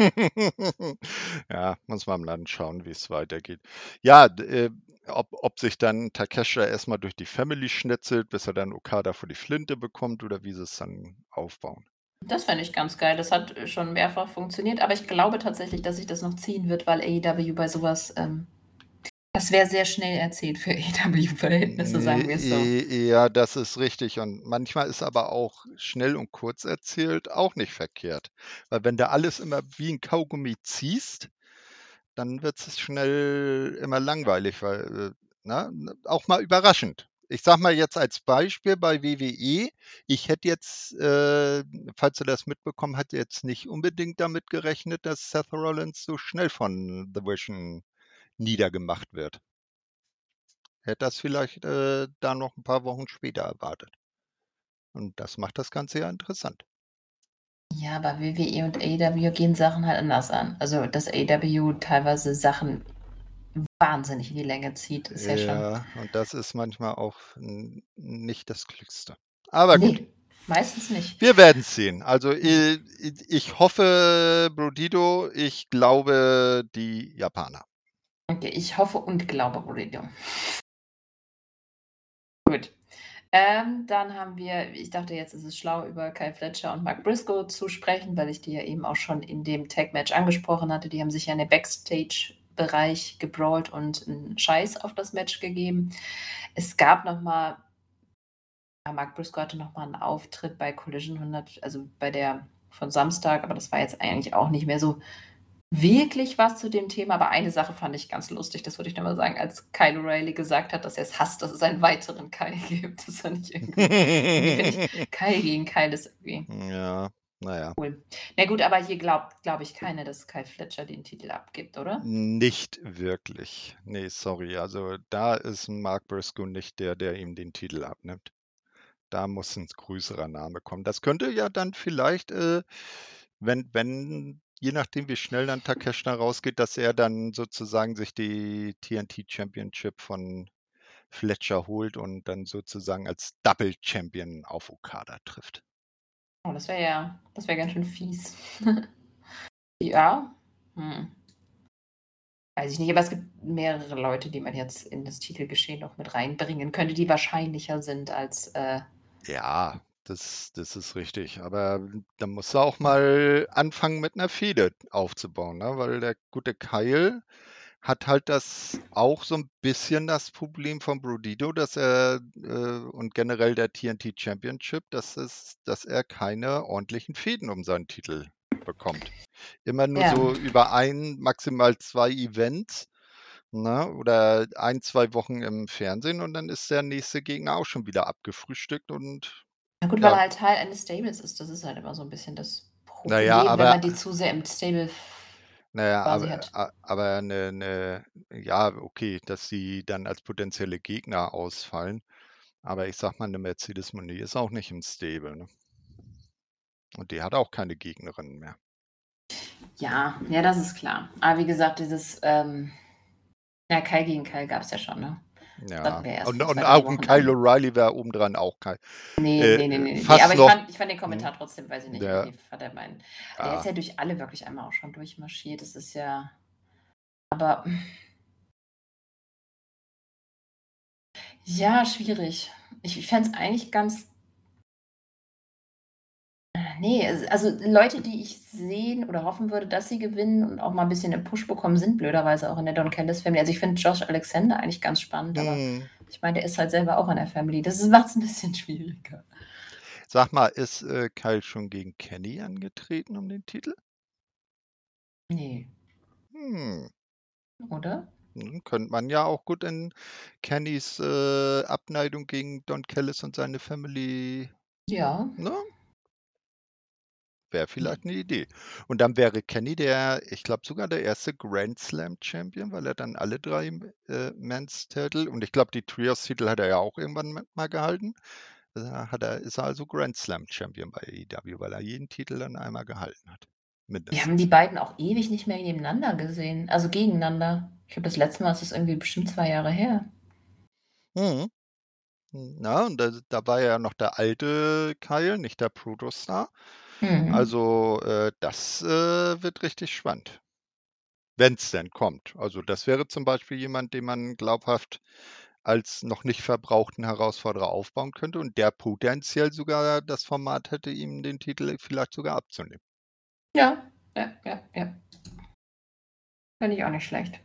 Ja, muss man dann schauen, wie es weitergeht. Ja, d äh, ob ob sich dann Takeshita erst mal durch die Family schnetzelt, bis er dann Okada vor die Flinte bekommt oder wie sie es dann aufbauen. Das fände ich ganz geil. Das hat, äh, schon mehrfach funktioniert, aber ich glaube tatsächlich, dass sich das noch ziehen wird, weil A E W bei so was, ähm das wäre sehr schnell erzählt für A E W-Verhältnisse, sagen wir es so. Äh, ja, das ist richtig. Und manchmal ist aber auch schnell und kurz erzählt auch nicht verkehrt. Weil wenn du alles immer wie 'n Kaugummi ziehst, dann wird's schnell immer langweilig, weil, äh, ne, n auch mal überraschend. Ich sage mal jetzt als Beispiel bei W W E, ich hätte jetzt, äh, falls du das mitbekommen hast, jetzt nicht unbedingt damit gerechnet, dass Seth Rollins so schnell von The Vision niedergemacht wird. Hätte das vielleicht, äh, da noch 'n paar Wochen später erwartet. Und das macht das Ganze ja interessant. Ja, bei W W E und A E W gehen Sachen halt anders an. Also, dass A E W teilweise Sachen wahnsinnig in die Länge zieht, ist ja schon Ja, und das ist manchmal auch n nicht das Klügste. Aber gut. Ne, meistens nicht. Wir werden's sehen. Also, Mhm. äh, i ich hoffe Brodido, ich glaube die Japaner. Okay, ich hoffe und glaube Brodido. Gut. Ähm, dann haben wir ich dachte, jetzt ist es schlau, über Kyle Fletcher und Mark Briscoe zu sprechen, weil ich die ja eben auch schon in dem Tag-Match angesprochen hatte. Die haben sich ja in den Backstage-Bereich gebrawlt und 'n Scheiß auf das Match gegeben. Es gab noch mal ja, Mark Briscoe hatte noch mal 'n Auftritt bei Collision hundert, also bei der von Samstag, aber das war jetzt eigentlich auch nicht mehr so wirklich was zu dem Thema. Aber eine Sache fand ich ganz lustig, das würde ich noch mal sagen, als Kyle O'Reilly gesagt hat, dass er's hasst, dass es einen weiteren Kyle gibt. Das fand ich irgendwie irgendwie finde ich Kyle gegen Kyle ist irgendwie Ja, na ja. cool. Na gut, aber hier glaubt, glaube ich, keiner, dass Kyle Fletcher den Titel abgibt, oder? Nicht wirklich. Ne, sorry. Also, da ist 'n Mark Briscoe nicht der, der ihm den Titel abnimmt. Da muss 'n größerer Name kommen. Das könnte ja dann vielleicht, äh, wenn wenn je nachdem, wie schnell dann Takeshita rausgeht, dass er dann sozusagen sich die T N T Championship von Fletcher holt und dann sozusagen als Double Champion auf Okada trifft. Oh, das wäre ja das wäre ganz schön fies. Ja, hm. Weiß ich nicht, aber es gibt mehrere Leute, die man jetzt in das Titelgeschehen noch mit reinbringen könnte, die wahrscheinlicher sind als, äh Ja, das das ist richtig. Aber dann musst du auch mal anfangen, mit 'ner Fehde aufzubauen, ne? Weil der gute Kyle hat halt das auch so 'n bisschen das Problem von Brodido, dass er, äh und generell der T N T Championship, dass es dass er keine ordentlichen Fehden um seinen Titel bekommt. Immer nur Ja. so über ein, maximal zwei Events, ne, oder ein, zwei Wochen im Fernsehen und dann ist der nächste Gegner auch schon wieder abgefrühstückt und Na gut, weil ja. er halt Teil eines Stables ist. Das ist halt immer so 'n bisschen das Na ja, Problem, wenn aber man die zu sehr im Stable Na ja, quasi aber hat. a aber 'ne 'ne ja, okay, dass sie dann als potenzielle Gegner ausfallen. Aber ich sage mal, 'ne Mercedes Moné ist auch nicht im Stable, ne? Und die hat auch keine Gegnerinnen mehr. Ja, ja, das ist klar. Aber wie gesagt, dieses, ähm ja, Kyle gegen Kyle gab's ja schon, ne? Das hatten Ja, wir erst und vor und zwei, drei auch 'n Wochen Kyle dann. O'Reilly wäre obendran auch kei Ne, äh, ne, ne, ne, ne, aber fast ich noch fand ich fand den mhm. Kommentar trotzdem, weiß ich nicht, Ja. irgendwie hat er meinen der ist Ja. ja durch alle wirklich einmal auch schon durchmarschiert. Das ist ja aber Ja, schwierig. Ich ich fände es eigentlich ganz äh, ne, also also Leute, die ich sehen oder hoffen würde, dass sie gewinnen und auch mal 'n bisschen den Push bekommen, sind blöderweise auch in der Don Callis Family. Also, ich finde Josh Alexander eigentlich ganz spannend, aber Mhm. ich meine, der ist halt selber auch in der Family. Das ist macht's 'n bisschen schwieriger. Sag mal, ist, äh, Kyle schon gegen Kenny angetreten um den Titel? Ne. Hm. Oder? Mhm, könnte man ja auch gut in Kennys, äh, Abneigung gegen Don Callis und seine Family Ja. ne? Wäre Ne. vielleicht 'ne Idee. Und dann wäre Kenny der ich glaube sogar der erste Grand Slam Champion, weil er dann alle drei, äh, Men's Title und ich glaube, die Trios-Titel hat er ja auch irgendwann m mal gehalten. Äh, hat er ist er also Grand Slam Champion bei A E W, weil er jeden Titel dann einmal gehalten hat, Wir haben die mindestens. beiden auch ewig nicht mehr nebeneinander gesehen, also gegeneinander. Ich glaube, das letzte Mal ist das irgendwie bestimmt zwei Jahre her. Mhm. Hm, na, und da da war ja noch der alte Kyle, nicht der Protostar. Mhm. Also, äh, das, äh, wird richtig spannend, wenn's denn kommt. Also, das wäre zum Beispiel jemand, den man glaubhaft als noch nicht verbrauchten Herausforderer aufbauen könnte und der potenziell sogar das Format hätte, ihm den Titel vielleicht sogar abzunehmen. Ja, ja, ja, ja. Finde ich auch nicht schlecht.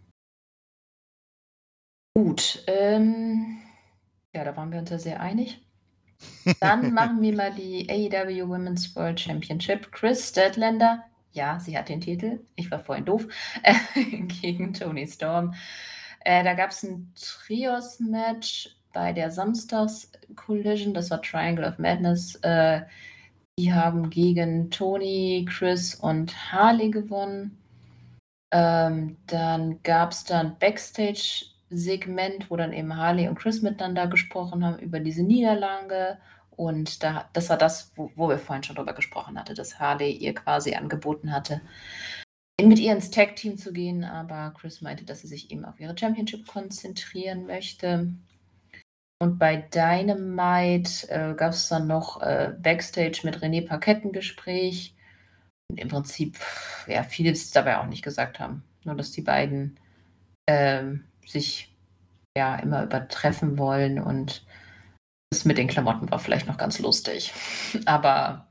Gut, ähm, ja, da waren wir uns ja sehr einig. Dann machen wir mal die A E W Women's World Championship. Chris Statlander, ja, sie hat den Titel. Ich war vorhin doof. Äh, gegen Toni Storm. Äh, da gab's 'n Trios-Match bei der Samstags-Collision. Das war Triangle of Madness. Äh, die haben gegen Toni, Chris und Harley gewonnen. Ähm, dann gab's da 'n Backstage-Segment, wo dann eben Harley und Chris miteinander gesprochen haben über diese Niederlage. Und da das war das, wo wo wir vorhin schon drüber gesprochen hatte, dass Harley ihr quasi angeboten hatte, mit ihr ins Tag-Team zu gehen, aber Chris meinte, dass sie sich eben auf ihre Championship konzentrieren möchte. Und bei Dynamite, äh, gab's dann noch, äh, Backstage mit René Paquette 'n Gespräch. Und im Prinzip, ja, vieles dabei auch nicht gesagt haben. Nur, dass die beiden, ähm, sich, ja, immer übertreffen wollen und das mit den Klamotten war vielleicht noch ganz lustig. Aber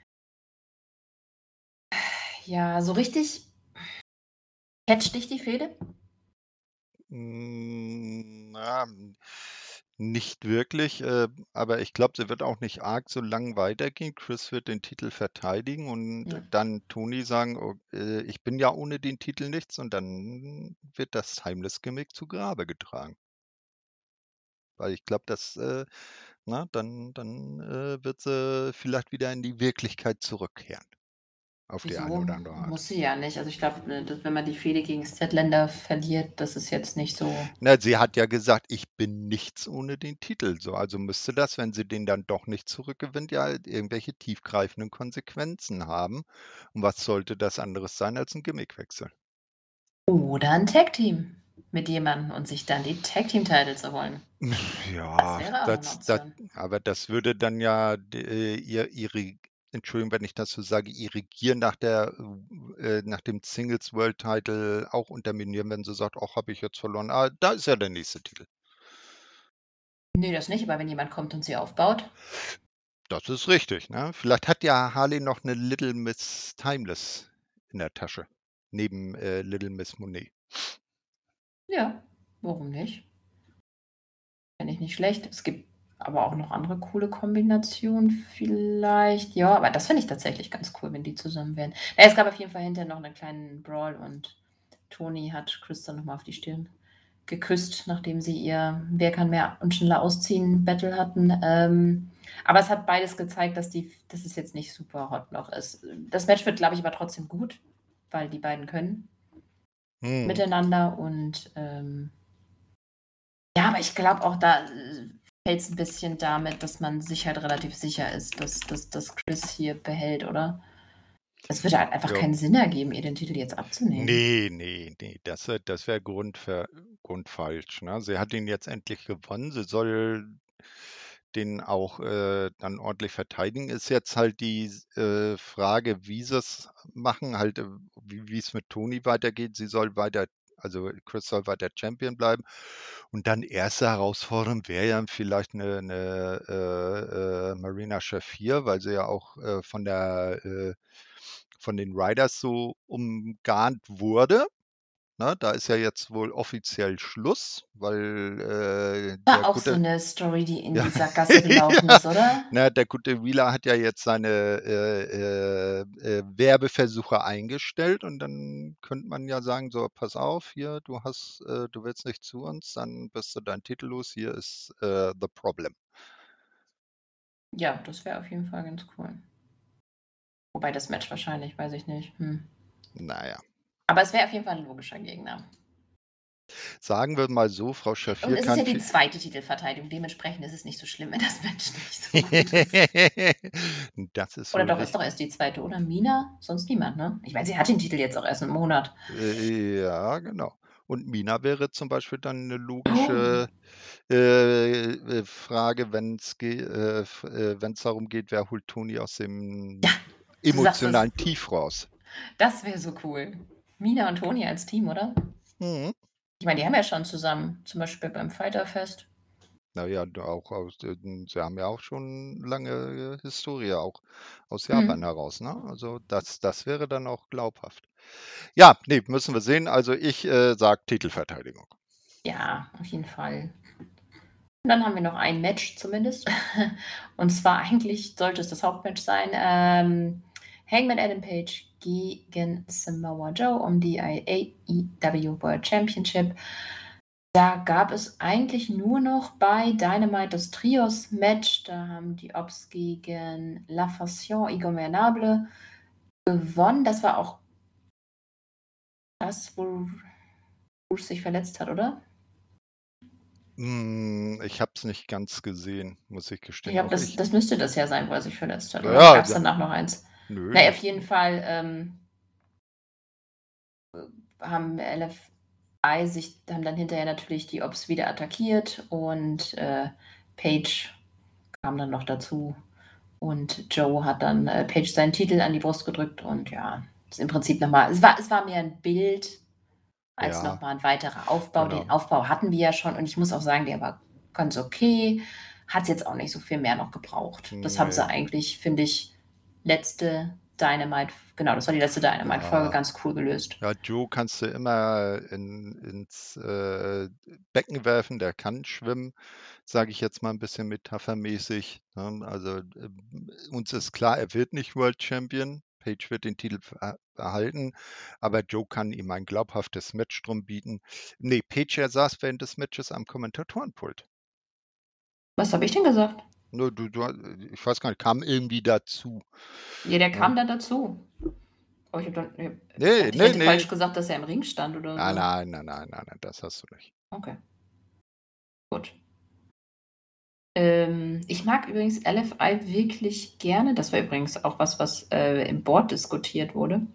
ja, so richtig catcht dich die Fehde? Hm, na, hm, nicht wirklich, äh, aber ich glaube, sie wird auch nicht arg so lang weitergehen. Chris wird den Titel verteidigen und Ja. dann Toni sagen: „Oh, äh, ich bin ja ohne den Titel nichts“, und dann wird das Timeless-Gimmick zu Grabe getragen. Weil ich glaube, das, äh na, dann dann, äh, wird sie vielleicht wieder in die Wirklichkeit zurückkehren, auf die eine Wieso? oder andere Art. Muss sie ja nicht. Also, ich glaube, ne, dass wenn man die Fehde gegen Statlander verliert, das ist jetzt nicht so Na, sie hat ja gesagt: „Ich bin nichts ohne den Titel“, so. Also müsste das, wenn sie den dann doch nicht zurückgewinnt, ja halt irgendwelche tiefgreifenden Konsequenzen haben. Und was sollte das anderes sein als 'n Gimmickwechsel? Oder 'n Tag-Team mit jemandem und sich dann die Tag-Team-Title zu holen. Das Ja, wäre auch noch 'ne das das Option. aber das würde dann ja d äh, ihr ihre Entschuldigung, wenn ich das so sage, ihre Gier nach der äh, nach dem Singles World Title auch unterminieren, wenn sie sagt: „Ach, habe ich jetzt verloren. Ah, da ist ja der nächste Titel.“ Ne, das nicht, aber wenn jemand kommt und sie aufbaut? Das ist richtig, ne? Vielleicht hat ja Harley noch 'ne Little Miss Timeless in der Tasche, neben, äh, Little Miss Monet. Ja, warum nicht? Fände ich nicht schlecht. Es gibt aber auch noch andere coole Kombinationen vielleicht. Ja, aber das fände ich tatsächlich ganz cool, wenn die zusammen wären. Na ja, es gab auf jeden Fall hinterher noch 'nen kleinen Brawl und Toni hat Chris dann noch mal auf die Stirn geküsst, nachdem sie ihr „Wer kann mehr und schneller ausziehen“ Battle hatten. Ähm, aber es hat beides gezeigt, dass die f dass es jetzt nicht super hot noch ist. Das Match wird, glaube ich, aber trotzdem gut, weil die beiden können Mhm. miteinander und, ähm ja, aber ich glaube auch, da, äh, fällt's 'n bisschen damit, dass man sich halt relativ sicher ist, dass dass dass Chris hier behält, oder? Es würde halt einfach Ja. keinen Sinn ergeben, ihr den Titel jetzt abzunehmen. Ne, ne, ne, das wär das wäre grundver grundfalsch, ne? Sie hat ihn jetzt endlich gewonnen. Sie soll den auch, äh, dann ordentlich verteidigen. Ist jetzt halt die s äh, Frage, wie sie's machen, halt, äh, wie wie's mit Toni weitergeht. Sie soll weiter also Chris soll weiter Champion bleiben. Und dann erste Herausforderung wäre ja vielleicht 'ne 'ne, äh, äh, Marina Shafir, weil sie ja auch, äh, von der äh, von den Riders so umgarnt wurde, ne? Da ist ja jetzt wohl offiziell Schluss, weil, äh, War der auch so gute 'ne Story, die in ja, die Sackgasse gelaufen ja, ist, oder? na, der gute Wheeler hat ja jetzt seine, äh, äh, äh, Werbeversuche eingestellt und dann könnte man ja sagen: „So, pass auf hier, du hast äh, du willst nicht zu uns, dann bist du deinen Titel los. Hier ist, äh, the problem.“ Ja, das wäre auf jeden Fall ganz cool. Wobei das Match wahrscheinlich, weiß ich nicht, hm. Na ja. Aber es wäre auf jeden Fall 'n logischer Gegner. Sagen wir mal so, Frau Und Shafir es ist ja kann die vi zweite Titelverteidigung. Dementsprechend ist es nicht so schlimm, wenn das Match nicht so gut ist. Das ist Oder wohl doch, ist doch richtig. erst die zweite, oder? Mina? Sonst niemand, ne? Ich meine, sie hat den Titel jetzt auch erst 'n Monat. Äh, ja, genau. Und Mina wäre zum Beispiel dann 'ne Oh. logische, äh, äh, Frage, wenn's ge äh, f äh, wenn's darum geht, wer holt Toni aus Ja, dem du sagst es. emotionalen Tief raus. Das wäre so cool. Mina und Toni als Team, oder? Mhm. Ich meine, die haben ja schon zusammen zum Beispiel beim Fighter-Fest. Na ja, da auch aus den sie haben ja auch schon lange Historie auch aus Japan Mhm. heraus, ne? Also, das das wäre dann auch glaubhaft. Ja, ne, müssen wir sehen. Also, ich, äh, sage Titelverteidigung. Ja, auf jeden Fall. Und dann haben wir noch ein Match zumindest. Und zwar eigentlich sollte es das Hauptmatch sein, ähm, Hangman Adam Page gegen Samoa Joe um die A E W World Championship. Da gab es eigentlich nur noch bei Dynamite das Trios-Match. Da haben die Ops gegen La Fashion Ingobernables gewonnen. Das war auch das, wo Rush sich verletzt hat, oder? Hm, ich habe es nicht ganz gesehen, muss ich Ich gestehen. glaube, Auch das ich das müsste das ja sein, wo er sich verletzt hat, Ja, oder ja, gab's da danach noch eins? nö, Na ja, ne. auf jeden Fall, ähm haben L F I sich haben dann hinterher natürlich die Ops wieder attackiert und, äh, Page kam dann noch dazu. Und Joe hat dann, äh, Page seinen Titel an die Brust gedrückt und ja, ist im Prinzip noch mal es war es war mehr 'n Bild als Ja, noch mal 'n weiterer Aufbau. Den genau. Aufbau hatten wir ja schon und ich muss auch sagen, der war ganz okay. Hat jetzt auch nicht so viel mehr noch gebraucht. Das haben sie Ne. eigentlich, finde ich, letzte Dynamite f genau, das war die letzte Dynamite-Folge, Ja. ganz cool gelöst. Ja, Joe kannst du immer in ins, äh, Becken werfen, der kann schwimmen, sage ich jetzt mal 'n bisschen metaphermäßig, ne? Also, ähm, uns ist klar, er wird nicht World Champion. Page wird den Titel ver behalten, aber Joe kann ihm ein glaubhaftes Match drum bieten. Ne, Page, der saß während des Matches am Kommentatorenpult. Was habe ich denn gesagt? Ne, du du ha ich weiß gar nicht, kam irgendwie dazu, Ja, der ne? kam dann dazu. Aber ich habe dann ne, ich Ne, dachte, ich ne, hätte ne. falsch gesagt, dass er im Ring stand oder Ah, so. nein, nein, nein, nein, nein, das hast du nicht. Okay. Gut. Ähm, ich mag übrigens L F I wirklich gerne. Das war übrigens auch was, was, äh, im Board diskutiert wurde.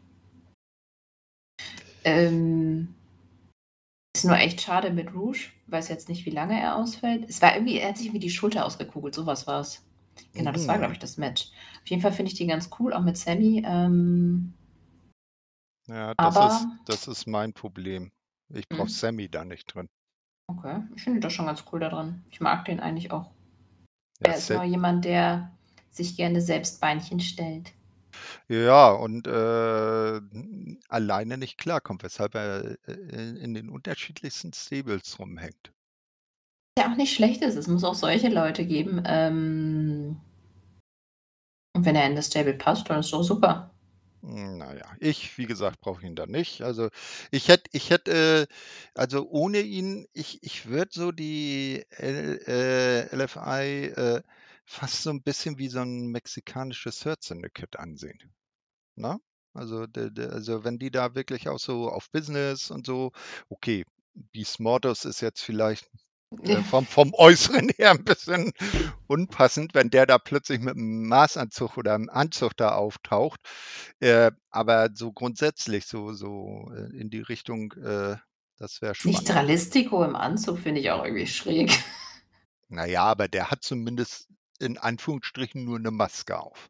Ähm ist nur echt schade mit Rush. Weiß jetzt nicht, wie lange er ausfällt. Es war irgendwie er hat sich irgendwie die Schulter ausgekugelt, so was war's. Genau, das war, glaube Mhm. ich, das Match. Auf jeden Fall finde ich die ganz cool, auch mit Sammy, ähm Ja, das ist aber das ist mein Problem. Ich brauche Mhm. Sammy da nicht drin. Okay, ich finde das schon ganz cool da dran. Ich mag den eigentlich auch. Ja, Er ist Sa nur jemand, der sich gerne selbst Beinchen stellt. Ja, und, äh, hm, alleine nicht klarkommt, weshalb er, äh, in in den unterschiedlichsten Stables rumhängt. Ja auch nicht schlecht ist. Es muss auch solche Leute geben, ähm und wenn er in das Stable passt, dann ist doch super. Hm, na ja, ich, wie gesagt, brauche ihn da nicht. Also, ich hätte ich hätte äh, also, ohne ihn ich ich würde so die L äh, L F I, äh, fast so 'n bisschen wie so 'n mexikanisches Hurt Syndicate ansehen, ne? Also, de de also, wenn die da wirklich auch so auf Business und so okay, Beast Mordos ist jetzt vielleicht, äh, vom vom Äußeren her 'n bisschen unpassend, wenn der da plötzlich mit 'm Maßanzug oder 'm Anzug da auftaucht. Äh, aber so grundsätzlich so so, äh, in die Richtung, äh, das wäre Nicht spannend. Dralistico im Anzug finde ich auch irgendwie schräg. Na ja, aber der hat zumindest in Anführungsstrichen nur 'ne Maske auf.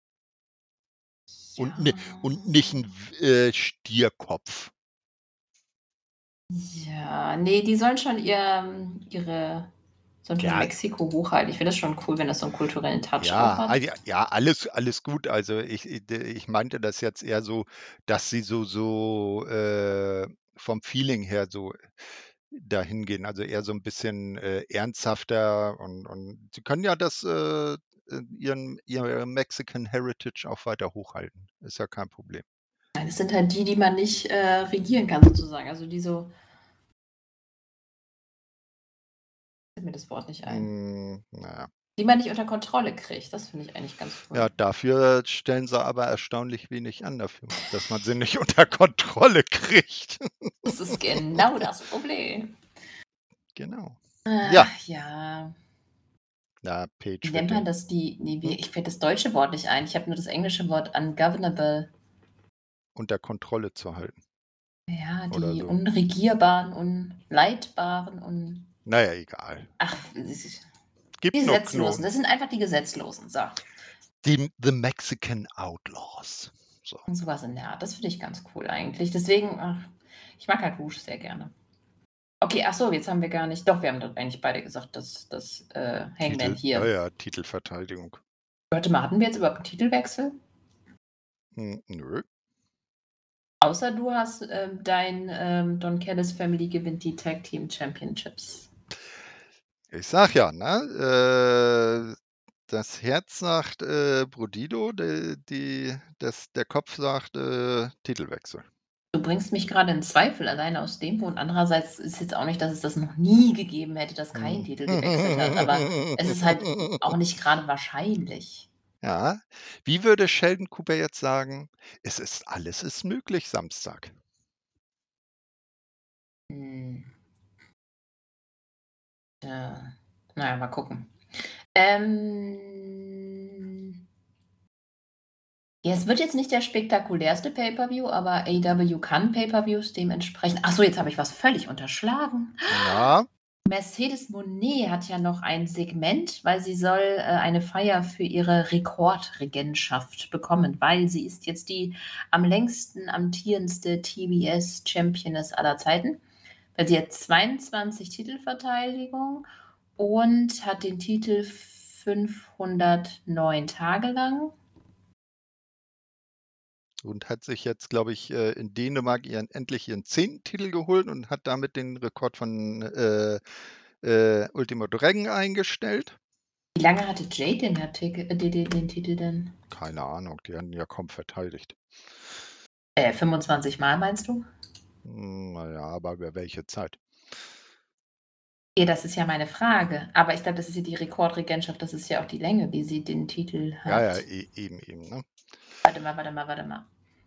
Und Ja. ni und nicht 'n w äh, Stierkopf. Ja, ne, die sollen schon ihr ihre sollen schon Ja. Mexiko hochhalten. Ich finde das schon cool, wenn das so 'n kulturellen Touch auch Ja, hat. al ja, ja, alles alles gut. Also, ich i de ich meinte das jetzt eher so, dass sie so so, äh, vom Feeling her so dahin gehen, also, eher so 'n bisschen, äh, ernsthafter und und sie können ja das, äh, äh, ihren ihre Mexican Heritage auch weiter hochhalten. Ist ja kein Problem. Nein, das sind halt die, die man nicht, äh, regieren kann sozusagen, also, die so fällt mir das Wort nicht ein. Hm, na ja. Die man nicht unter Kontrolle kriegt. Das finde ich eigentlich ganz Ja, cool. dafür stellen sie aber erstaunlich wenig an dafür, dass man sie nicht unter Kontrolle kriegt. Das ist genau das Problem. Genau. Ja. Ach ja. Na, Wie Page wird nennt man den das, die ne, wie hm? ich fällt das deutsche Wort nicht ein. Ich habe nur das englische Wort ungovernable. Unter Kontrolle zu halten. Ja, oder die so. unregierbaren, unleitbaren, un Naja, egal. ach, es ist Gibt noch Gesetzlosen. Knoten. Das sind einfach die Gesetzlosen. So. Die The Mexican Outlaws. So. Und sowas in der Art. Das finde ich ganz cool eigentlich. Deswegen, ach, ich mag halt Rouge sehr gerne. Okay, ach so, jetzt haben wir gar nicht. Doch, wir haben doch eigentlich beide gesagt, dass das äh, Hangman Titel, hier. ja, ja, Titelverteidigung. Warte mal, hatten wir jetzt überhaupt einen Titelwechsel? Hm, nö. Außer du hast ähm, dein ähm, Don Callis Family gewinnt die Tag Team Championships. Ich sag ja, ne? Äh, das Herz sagt äh, Brodido, die, die, das, der Kopf sagt äh, Titelwechsel. Du bringst mich gerade in Zweifel alleine aus dem Grund. Andererseits ist jetzt auch nicht, dass es das noch nie gegeben hätte, dass kein Hm. Titel gewechselt hat. Aber es ist halt auch nicht gerade wahrscheinlich. Ja. Wie würde Sheldon Cooper jetzt sagen? Es ist alles ist möglich Samstag. Hm. Ja. Naja, mal gucken. Ähm, ja, es wird jetzt nicht der spektakulärste Pay-Per-View, aber A E W kann Pay-Per-Views dementsprechend. Achso, jetzt habe ich was völlig unterschlagen. Na? Mercedes Moné hat ja noch ein Segment, weil sie soll äh, eine Feier für ihre Rekordregentschaft bekommen, weil sie ist jetzt die am längsten amtierendste T B S-Championess aller Zeiten. Weil sie hat zweiundzwanzig Titelverteidigungen und hat den Titel fünfhundertneun Tage lang. Und hat sich jetzt, glaube ich, äh, in Dänemark ihren, endlich ihren zehnten Titel geholt und hat damit den Rekord von äh, äh, Ultimo Dragon eingestellt. Wie lange hatte Jade den, Artikel, äh, den, den Titel denn? Keine Ahnung, die haben ihn ja kaum verteidigt. Äh, fünfundzwanzig Mal meinst du? Hm, naja, aber über welche Zeit? Ja, das ist ja meine Frage. Aber ich glaube, das ist ja die Rekordregentschaft, das ist ja auch die Länge, wie sie den Titel hat. Ja, ja, e eben, eben. Ne? Warte mal, warte mal, warte mal.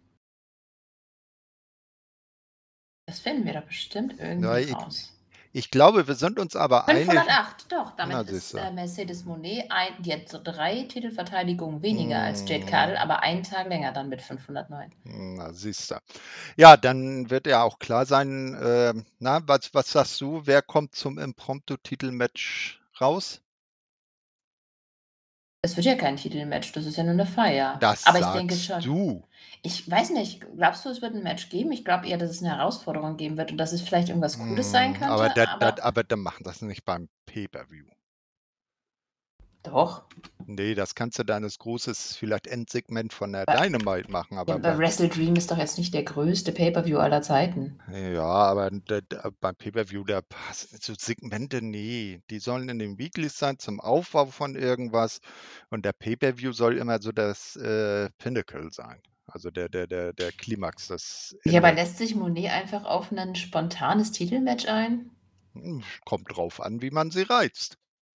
Das finden wir doch bestimmt irgendwie Ja, ich, raus. ich glaube, wir sind uns aber einig. fünfhundertacht, doch. Na, Damit ist siehste. äh, Mercedes Moné, ein, die hat so drei Titelverteidigungen weniger Hm. als Jade Cargill, aber einen Tag länger dann mit fünfhundertneun. Na, siehst du. Ja, dann wird ja auch klar sein, äh, na, was, was sagst du, wer kommt zum Impromptu-Titelmatch raus? Es wird ja kein Titelmatch, das ist ja nur eine Feier. Das aber ich sagst denke schon. du. Ich weiß nicht, glaubst du, es wird ein Match geben? Ich glaube eher, dass es eine Herausforderung geben wird und dass es vielleicht irgendwas Cooles sein Hm, könnte. aber, dat, aber dat, aber dann machen das nicht beim Pay-Per-View. Doch. Nee, das kannst du dann als großes, vielleicht Endsegment von der Aber- Dynamite machen. Ja, Aber aber beim, Wrestle Dream ist doch jetzt nicht der größte Pay-Per-View aller Zeiten. ja, aber da, da, beim Pay-Per-View, da passen so Segmente, nee. Die sollen in den Weeklies sein zum Aufbau von irgendwas. Und der Pay-Per-View soll immer so das äh, Pinnacle sein. Also der, der, der, der Klimax, das Ja, aber Ende. lässt sich Monet einfach auf ein spontanes Titelmatch ein? Hm, Kommt drauf an, wie man sie reizt.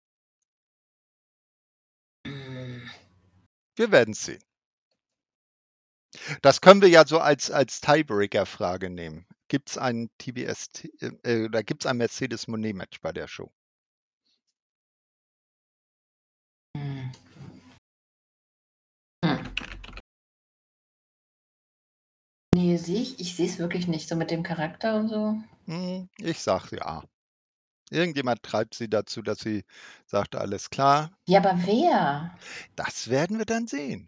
Hm. Wir werden es sehen. Das können wir ja so als, als Tiebreaker-Frage nehmen. Gibt es ein T B S äh, oder gibt es ein Mercedes-Monet-Match bei der Show? Hm. Hm. Nee, sehe ich. Ich sehe es wirklich nicht, so mit dem Charakter und so. Hm, ich sag ja. Irgendjemand treibt sie dazu, dass sie sagt, alles klar. Ja, aber wer? Das werden wir dann sehen.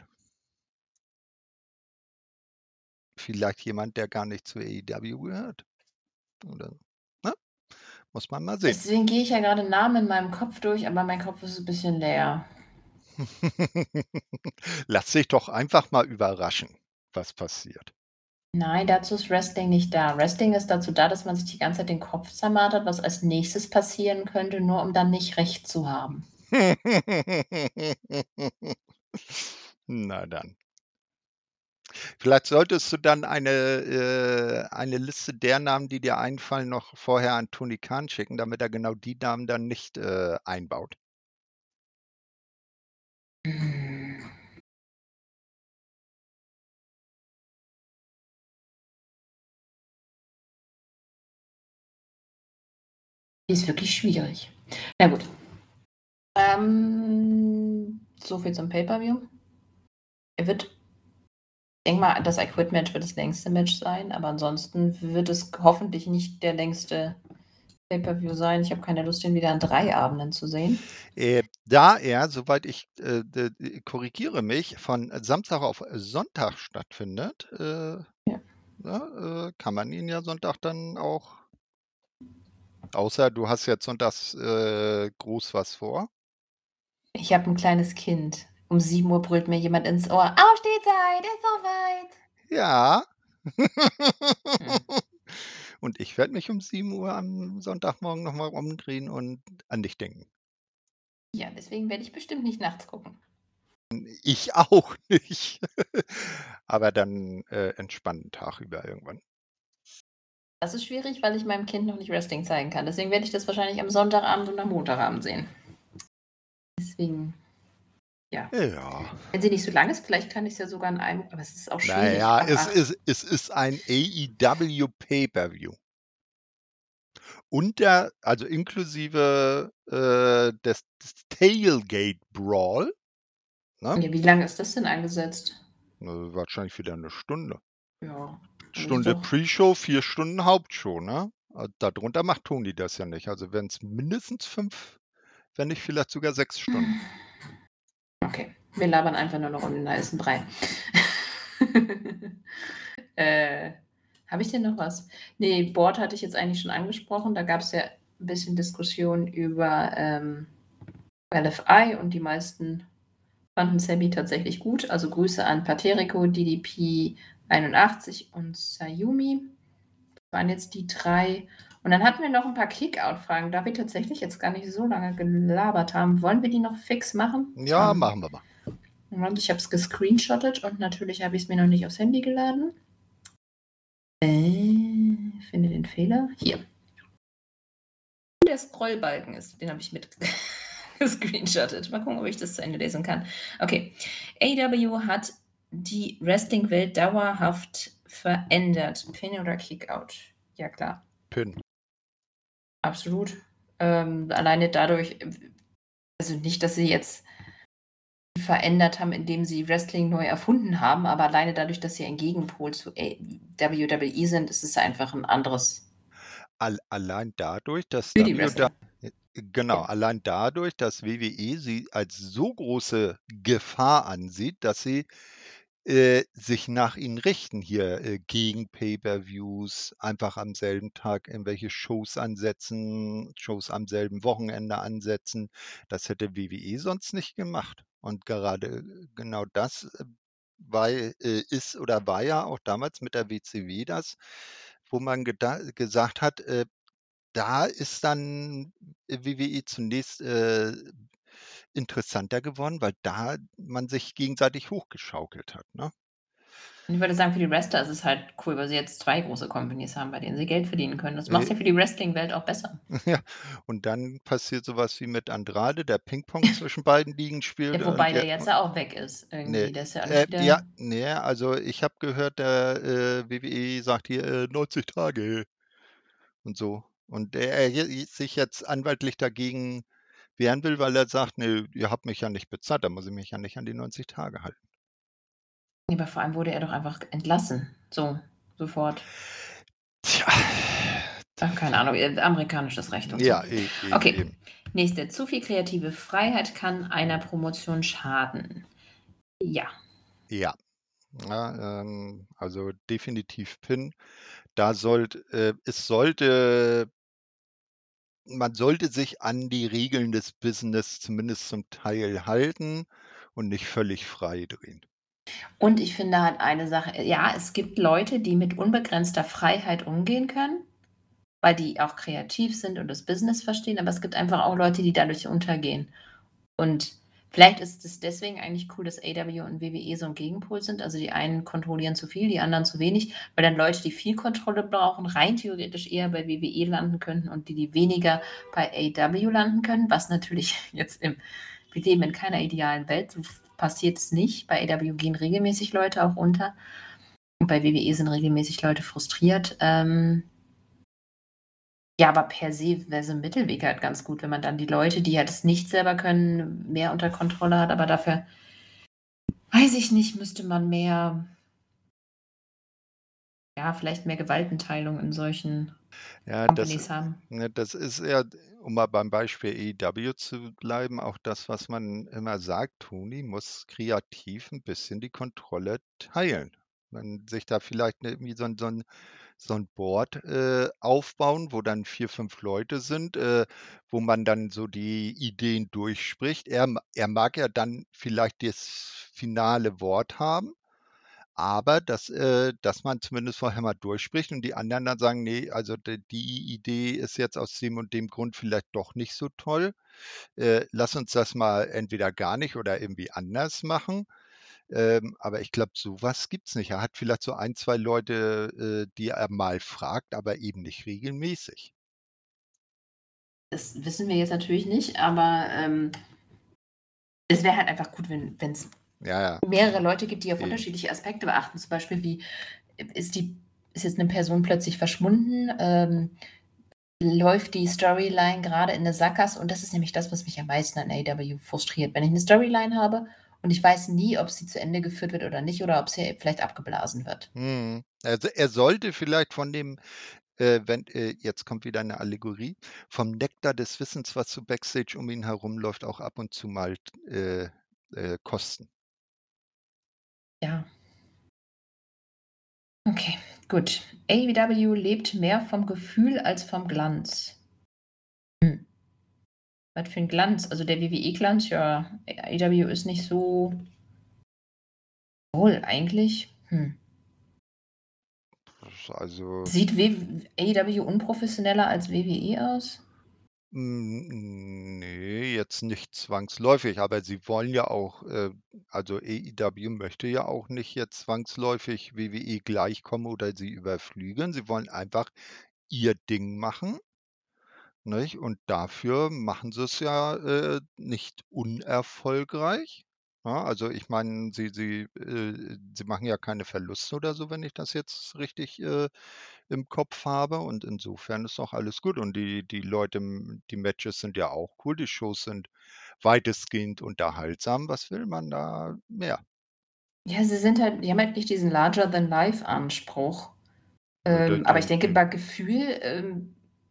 Vielleicht jemand, der gar nicht zu A E W gehört. Oder, ne? Muss man mal sehen. Deswegen gehe ich ja gerade Namen in meinem Kopf durch, aber mein Kopf ist ein bisschen leer. Lass dich doch einfach mal überraschen, was passiert. Nein, dazu ist Wrestling nicht da. Wrestling ist dazu da, dass man sich die ganze Zeit den Kopf zermartert, was als nächstes passieren könnte, nur um dann nicht recht zu haben. Na dann. Vielleicht solltest du dann eine, äh, eine Liste der Namen, die dir einfallen, noch vorher an Tony Khan schicken, damit er genau die Namen dann nicht äh, einbaut. Hm. Die ist wirklich schwierig. Na gut. Ähm, so viel zum Pay-Per-View. Er wird denke mal, das I Quit Match wird das längste Match sein, aber ansonsten wird es hoffentlich nicht der längste Pay-Per-View sein. Ich habe keine Lust, den wieder an drei Abenden zu sehen. Äh, da er, soweit ich äh, d- d- korrigiere mich, von Samstag auf Sonntag stattfindet, äh, Ja. ja, äh, kann man ihn ja Sonntag dann auch, außer du hast jetzt sonntags äh, groß was vor. Ich habe ein kleines Kind. Um sieben Uhr brüllt mir jemand ins Ohr: Aufstehzeit, ist soweit. Ja. Hm. Und ich werde mich um sieben Uhr am Sonntagmorgen nochmal umdrehen und an dich denken. Ja, deswegen werde ich bestimmt nicht nachts gucken. Ich auch nicht. Aber dann äh, entspannten Tag über irgendwann. Das ist schwierig, weil ich meinem Kind noch nicht Wrestling zeigen kann. Deswegen werde ich das wahrscheinlich am Sonntagabend und am Montagabend sehen. Deswegen, ja. Ja. Wenn sie nicht so lang ist, vielleicht kann ich es ja sogar in einem, aber es ist auch schwierig. Naja, ab es acht. ist, es ist ein A E W Pay-Per-View. Und der, also inklusive äh, des, des Tailgate Brawl. Ne? Ja, wie lange ist das denn angesetzt? Also wahrscheinlich wieder eine Stunde. Ja. Stunde Doch... Pre-Show, vier Stunden Hauptshow, ne? Darunter macht Toni das ja nicht. Also wenn es mindestens fünf, wenn nicht vielleicht sogar sechs Stunden. Okay, wir labern einfach nur noch um den heißen Brei. äh, Habe ich denn noch was? Nee, Board hatte ich jetzt eigentlich schon angesprochen. Da gab es ja ein bisschen Diskussion über ähm, L F I und die meisten fanden Sammy tatsächlich gut. Also Grüße an Paterico, D D P einundachtzig und Sayumi. Das waren jetzt die drei. Und dann hatten wir noch ein paar Kick-Out-Fragen, da wir tatsächlich jetzt gar nicht so lange gelabert haben. Wollen wir die noch fix machen? Ja, Um, machen wir mal. Moment, ich habe es gescreenshottet und natürlich habe ich es mir noch nicht aufs Handy geladen. Äh, finde den Fehler. Hier. Der Scrollbalken ist, den habe ich mit gescreenshottet. Mal gucken, ob ich das zu Ende lesen kann. Okay. A E W hat die Wrestling-Welt dauerhaft verändert. Pin oder Kickout? Ja, klar. Pin. Absolut. Ähm, alleine dadurch, also nicht, dass sie jetzt verändert haben, indem sie Wrestling neu erfunden haben, aber alleine dadurch, dass sie ein Gegenpol zu W W E sind, ist es einfach ein anderes All, allein dadurch, dass für die W Wrestler. Genau, Ja. allein dadurch, dass W W E sie als so große Gefahr ansieht, dass sie äh, sich nach ihnen richten, hier äh, gegen Pay-per-Views, einfach am selben Tag irgendwelche Shows ansetzen, Shows am selben Wochenende ansetzen. Das hätte W W E sonst nicht gemacht. Und gerade äh, genau das äh, war, äh, ist oder war ja auch damals mit der W C W das, wo man geda- gesagt hat, äh, da ist dann W W E zunächst äh, interessanter geworden, weil da man sich gegenseitig hochgeschaukelt hat. Ne? Ich würde sagen, für die Wrestler ist es halt cool, weil sie jetzt zwei große Companies haben, bei denen sie Geld verdienen können. Das macht es ja Äh, für die Wrestling-Welt auch besser. ja, und dann passiert sowas wie mit Andrade, der Ping-Pong zwischen beiden Ligen Ja, spielte. wobei Und der der, jetzt ja auch weg ist, ne, irgendwie. Der ist ja alles äh, ja, wieder. nee, also ich habe gehört, der äh, W W E sagt hier äh, neunzig Tage und so. Und der er je- sich jetzt anwaltlich dagegen wehren will, weil er sagt, nee, ihr habt mich ja nicht bezahlt, da muss ich mich ja nicht an die neunzig Tage halten. Aber vor allem wurde er doch einfach entlassen. So, sofort. Tja. Ach, keine Ahnung, äh, amerikanisches Recht und so. Ja, e e Okay, eben. nächste. Zu viel kreative Freiheit kann einer Promotion schaden. Ja. Ja. Ja, ähm, also definitiv Pin. Da sollte äh, es sollte man sollte sich an die Regeln des Business zumindest zum Teil halten und nicht völlig frei drehen. Und ich finde halt eine Sache, ja, es gibt Leute, die mit unbegrenzter Freiheit umgehen können, weil die auch kreativ sind und das Business verstehen, aber es gibt einfach auch Leute, die dadurch untergehen. Und vielleicht ist es deswegen eigentlich cool, dass A E W und W W E so ein Gegenpol sind. Also die einen kontrollieren zu viel, die anderen zu wenig, weil dann Leute, die viel Kontrolle brauchen, rein theoretisch eher bei W W E landen könnten und die, die weniger bei A E W landen können, was natürlich jetzt im, wir leben in keiner idealen Welt, so passiert es nicht. Bei A E W gehen regelmäßig Leute auch unter und bei W W E sind regelmäßig Leute frustriert. Ähm, ja, aber per se wäre so ein Mittelweg halt ganz gut, wenn man dann die Leute, die halt es nicht selber können, mehr unter Kontrolle hat, aber dafür, weiß ich nicht, müsste man mehr ja, vielleicht mehr Gewaltenteilung in solchen Ja, das Companies haben. ne, das ist ja, um mal beim Beispiel A E W zu bleiben, auch das, was man immer sagt, Tony muss kreativ 'n bisschen die Kontrolle teilen. Wenn sich da vielleicht 'ne irgendwie so 'n so 'n so 'n Board, äh, aufbauen, wo dann vier, fünf Leute sind, äh, wo man dann so die Ideen durchspricht. Er ma er mag ja dann vielleicht das finale Wort haben, aber dass äh, dass man zumindest vorher mal durchspricht und die anderen dann sagen: „Ne, also d die Idee ist jetzt aus dem und dem Grund vielleicht doch nicht so toll. Äh, lass uns das mal entweder gar nicht oder irgendwie anders machen.“ Ähm, aber ich glaube, so was gibt's nicht. Er hat vielleicht so ein, zwei Leute, äh, die er mal fragt, aber eben nicht regelmäßig. Das wissen wir jetzt natürlich nicht, aber, ähm es wäre halt einfach gut, wenn wenn's Ja, ja, mehrere Leute gibt, die auf eben. unterschiedliche Aspekte beachten. Zum Beispiel wie, äh, ist die ist jetzt 'ne Person plötzlich verschwunden? Ähm, läuft die Storyline grade in 'ne Sackgasse? Und das ist nämlich das, was mich am meisten an A E W frustriert. Wenn ich 'ne Storyline habe und ich weiß nie, ob sie zu Ende geführt wird oder nicht oder ob sie vielleicht abgeblasen wird. Mhm. Also, er sollte vielleicht von dem, äh, wenn äh, jetzt kommt wieder 'ne Allegorie, vom Nektar des Wissens, was so Backstage um ihn herum läuft, auch ab und zu mal t äh, äh, kosten. Ja. Okay, gut. A E W lebt mehr vom Gefühl als vom Glanz. Hm. Was für 'n Glanz? Also, der W W E-Glanz, ja, A E W ist nicht so obwohl, eigentlich, hm. Das also Sieht W A E W unprofessioneller als W W E aus? Hm, ne, jetzt nicht zwangsläufig, aber sie wollen ja auch, äh also, A E W möchte ja auch nicht jetzt zwangsläufig W W E gleichkommen oder sie überflügeln. Sie wollen einfach ihr Ding machen nicht? Und dafür machen sie's ja, äh, nicht unerfolgreich, ne? Also, ich meine, sie sie äh, sie machen ja keine Verluste oder so, wenn ich das jetzt richtig, äh, im Kopf habe und insofern ist doch alles gut. Und die die Leute hm, die Matches sind ja auch cool. Die Shows sind weitestgehend unterhaltsam. Was will man da mehr? Ja, sie sind halt die haben halt nicht diesen Larger than life Anspruch. Nö, de Ähm, aber ich den denke, den bei Gefühl, ähm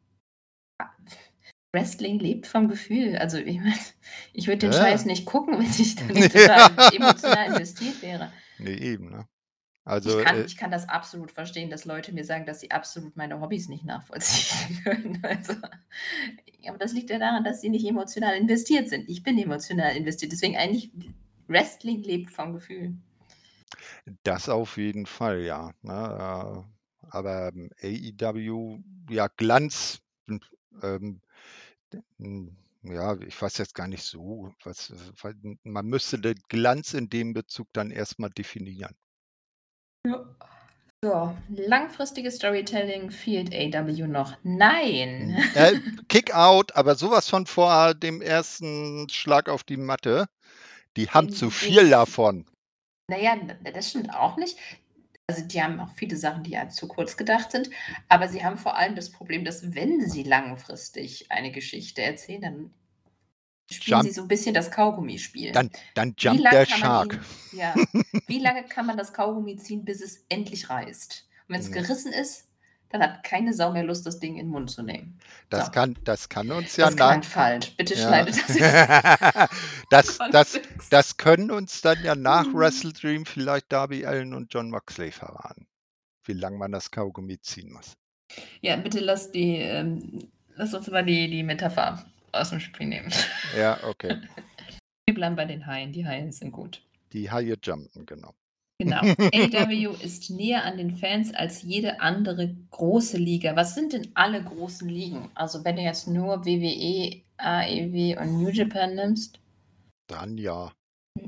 Wrestling lebt vom Gefühl. Also, ich meine, ich würde den Scheiß Ja, nicht gucken, wenn ich da nicht ja. total emotional investiert wäre. Ne, eben, ne? Ich Also, kann äh ich kann das absolut verstehen, dass Leute mir sagen, dass sie absolut meine Hobbys nicht nachvollziehen können. Also, ja, aber das liegt ja daran, dass sie nicht emotional investiert sind. Ich bin emotional investiert, deswegen eigentlich Wrestling lebt vom Gefühl. Das auf jeden Fall, ja, ne? Äh, aber, ähm, A E W, ja, Glanz, hm, ähm, d hm, ja, ich weiß jetzt gar nicht so, was weil m man müsste den Glanz in dem Bezug dann erst mal definieren. Ja. So, langfristiges Storytelling fehlt A E W noch. Hm, Nein! äh, Kick-Out, aber so was von vor dem ersten Schlag auf die Matte. Die haben zu Den den viel f davon. na ja, d das stimmt auch nicht. Also, die haben auch viele Sachen, die ja zu kurz gedacht sind, aber sie haben vor allem das Problem, dass, wenn sie langfristig eine Geschichte erzählen, dann spielen sie Jump so 'n bisschen das Kaugummispiel. dann dann Wie jumpt lang der kann man Shark. ihn ja, wie lange kann man das Kaugummi ziehen, bis es endlich reißt? Und wenn's Ne. gerissen ist, dann hat keine Sau mehr Lust, das Ding in 'n Mund zu nehmen. So. Das kann das kann uns ja Das na klang falsch. Bitte ja. schneidet das jetzt Das das Kontext. das können uns dann ja nach Mhm. Wrestle Dream vielleicht Darby Allin und Jon Moxley verraten, wie lang man das Kaugummi ziehen muss. Ja, bitte lass die, ähm lass uns mal die die Metapher aus'm Spiel nehmen. Ja, okay. Wir bleiben bei den Haien. Die Haie sind gut. Die Haie jumpen, genau. Genau. A E W ist näher an den Fans als jede andere große Liga. Was sind denn alle großen Ligen? Also, wenn du jetzt nur W W E, A E W und New Japan nimmst? Dann ja.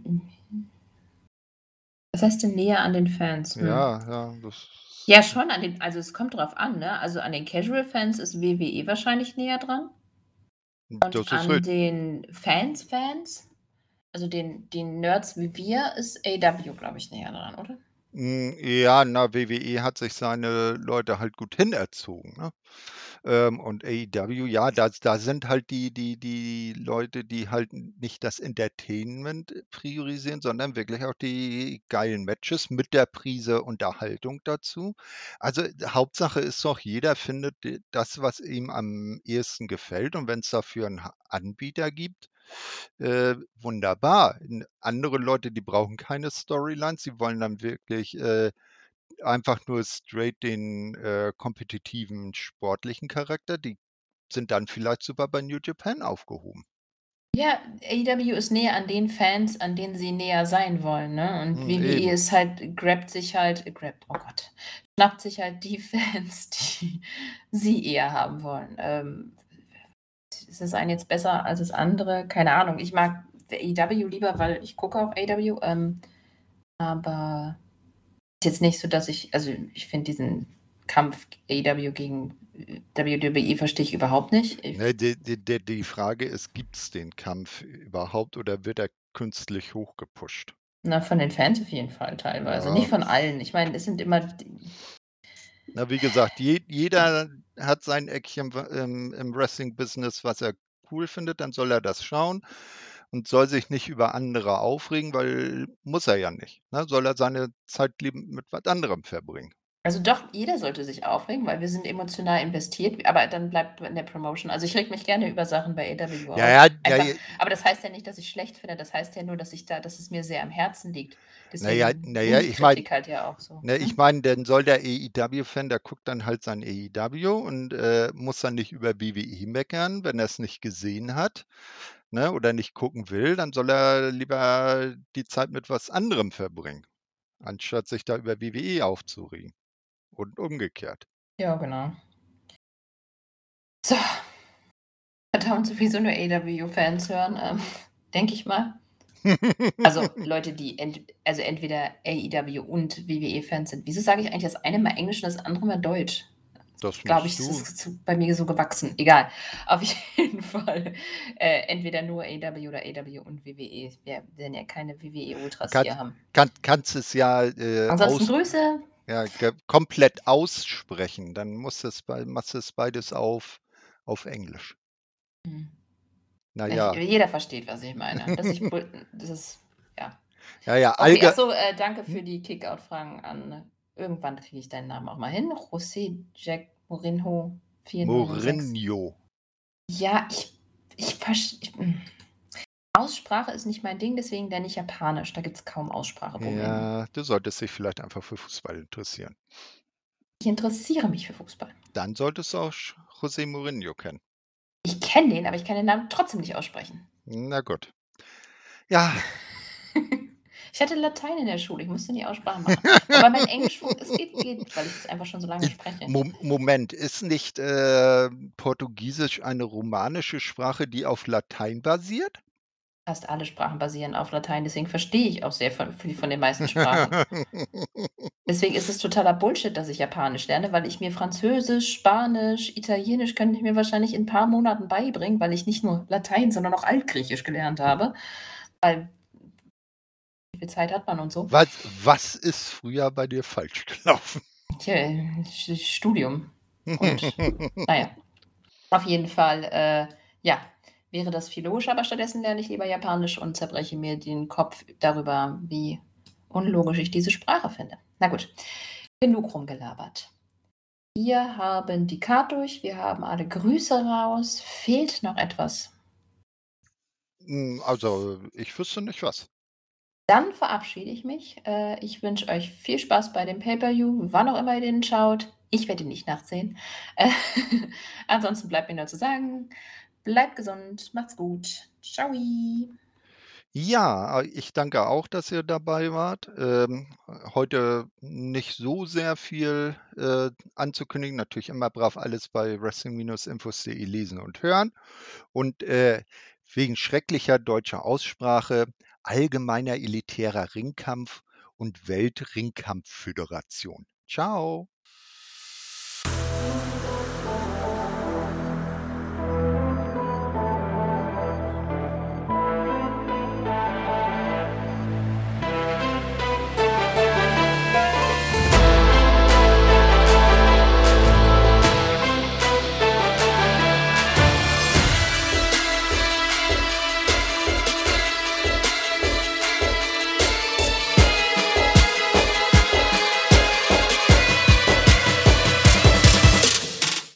Was heißt denn näher an den Fans? Hm. Ja, ja, das Ja, schon an den also, es kommt drauf an, ne? Also, an den Casual Fans ist W W E wahrscheinlich näher dran. Und Das ist an richtig. den Fans Fans, also, den den Nerds wie wir, ist A E W, glaube ich, näher dran, oder? Hm, ja, na, W W E hat sich seine Leute halt gut hinerzogen, ne? Ähm, und A E W, ja, da da sind halt die die die Leute, die halt nicht das Entertainment priorisieren, sondern wirklich auch die geilen Matches mit der Prise Unterhaltung dazu. Also, Hauptsache ist doch, jeder findet d das, was ihm am ehesten gefällt, und wenn's dafür 'n Ha Anbieter gibt, äh, wunderbar. N andere Leute, die brauchen keine Storylines, die wollen dann wirklich, äh, einfach nur straight den, äh, kompetitiven sportlichen Charakter, die sind dann vielleicht super bei New Japan aufgehoben. Ja, A E W ist näher an den Fans, an denen sie näher sein wollen, ne? Und Hm, W W E eben. ist halt grabbt sich halt äh, grabbt, oh Gott, schnappt sich halt die Fans, die sie eher haben wollen. Ähm, ist das eine jetzt besser als das andere? Keine Ahnung. Ich mag A E W lieber, weil ich gucke auch A E W, ähm, aber ist jetzt nicht so, dass ich also, ich finde diesen Kampf A E W gegen W W E verstehe ich überhaupt nicht. Ich Ne, die die die die Frage ist, gibt's den Kampf überhaupt oder wird er künstlich hochgepusht? Na, von den Fans auf jeden Fall teilweise, Ja. nicht von allen. Ich meine, es sind immer d Na, wie gesagt, je ja. jeder hat sein Eckchen w im im Wrestling-Business, was er cool findet, dann soll er das schauen und soll sich nicht über andere aufregen, weil muss er ja nicht, ne? Soll er seine Zeit lieber mit was anderem verbringen. Also doch, jeder sollte sich aufregen, weil wir sind emotional investiert, aber dann bleibt in der Promotion. Also, ich rege mich gerne über Sachen bei A E W Ja, auf, ja, ja, einfach j aber das heißt ja nicht, dass ich's schlecht finde. Das heißt ja nur, dass ich da dass es mir sehr am Herzen liegt. Na ja Deswegen na ja, nehme ich ich meine Kritik halt ja auch so, ne, ich ne? meine, dann soll der A E W-Fan, der guckt dann halt sein A E W und, äh, muss dann nicht über W W E meckern, wenn er's nicht gesehen hat, ne, oder nicht gucken will, dann soll er lieber die Zeit mit was anderem verbringen, anstatt sich da über W W E aufzuregen und umgekehrt. Ja, genau. So. Verdammt, sowieso nur A E W-Fans hören, ähm, denke ich mal. Also, Leute, die ent also, entweder A E W und W W E-Fans sind. Wieso sage ich eigentlich das eine mal Englisch und das andere mal Deutsch? Das Glaube ich, musst es du. ist so bei mir so gewachsen. Egal. Auf jeden Fall, äh, entweder nur A E W oder A E W und W W E. Wir werden ja keine W W E-Ultras Kannst hier haben. kann kannst es ja, äh, Ansonsten aus Grüße. ja, ge komplett aussprechen, dann musst du's bei machst du's beides auf auf Englisch. Mhm. Na Ich ja. jeder versteht, was ich meine. Dass ich Bull das ist ja. Ja, ja, Okay, ach allge so, äh, danke für hm? die Kickout-Fragen an irgendwann kriege ich deinen Namen auch mal hin. José Jack Mourinho vier neun null sechs. Mourinho. Ja, ich ich verst ich hm, Aussprache ist nicht mein Ding, deswegen lerne ich Japanisch. Da gibt's kaum Ausspracheprobleme. Ja, du solltest dich vielleicht einfach für Fußball interessieren. Ich interessiere mich für Fußball. Dann solltest du auch sch José Mourinho kennen. Ich kenne den, aber ich kann den Namen trotzdem nicht aussprechen. Na gut. Ja. Ich hatte Latein in der Schule, ich musste die Aussprache machen. Wobei mein Englisch fun es geht geht, weil ich es einfach schon so lange Ich spreche. Mo Moment, ist nicht, äh, Portugiesisch eine romanische Sprache, die auf Latein basiert? Fast alle Sprachen basieren auf Latein, deswegen verstehe ich auch sehr von viel von den meisten Sprachen. Deswegen ist es totaler Bullshit, dass ich Japanisch lerne, weil ich mir Französisch, Spanisch, Italienisch könnte ich mir wahrscheinlich in 'n paar Monaten beibringen, weil ich nicht nur Latein, sondern auch Altgriechisch gelernt habe, weil wie viel Zeit hat man und so. Was was ist früher bei dir falsch gelaufen? Tja, äh, Sch Studium und na ja. Auf jeden Fall, äh, ja, wäre das viel logischer, aber stattdessen lerne ich lieber Japanisch und zerbreche mir den Kopf darüber, wie unlogisch ich diese Sprache finde. Na gut, genug rumgelabert. Wir haben die Card durch, wir haben alle Grüße raus. Fehlt noch etwas? Hm, also, ich wüsste nicht was. Dann verabschiede ich mich. Äh, ich wünsche euch viel Spaß bei dem Pay-per-View, wann auch immer ihr den schaut. Ich werde ihn nicht nachts sehen. Äh, ansonsten bleibt mir nur zu sagen: Bleibt gesund, macht's gut. Tschau. Ja, ich danke auch, dass ihr dabei wart. Ähm, heute nicht so sehr viel, äh, anzukündigen. Natürlich immer brav alles bei wrestling-infos punkt de lesen und hören. Und, äh, wegen schrecklicher deutscher Aussprache: Allgemeiner elitärer Ringkampf und Welt-Ringkampf-Föderation. Tschau.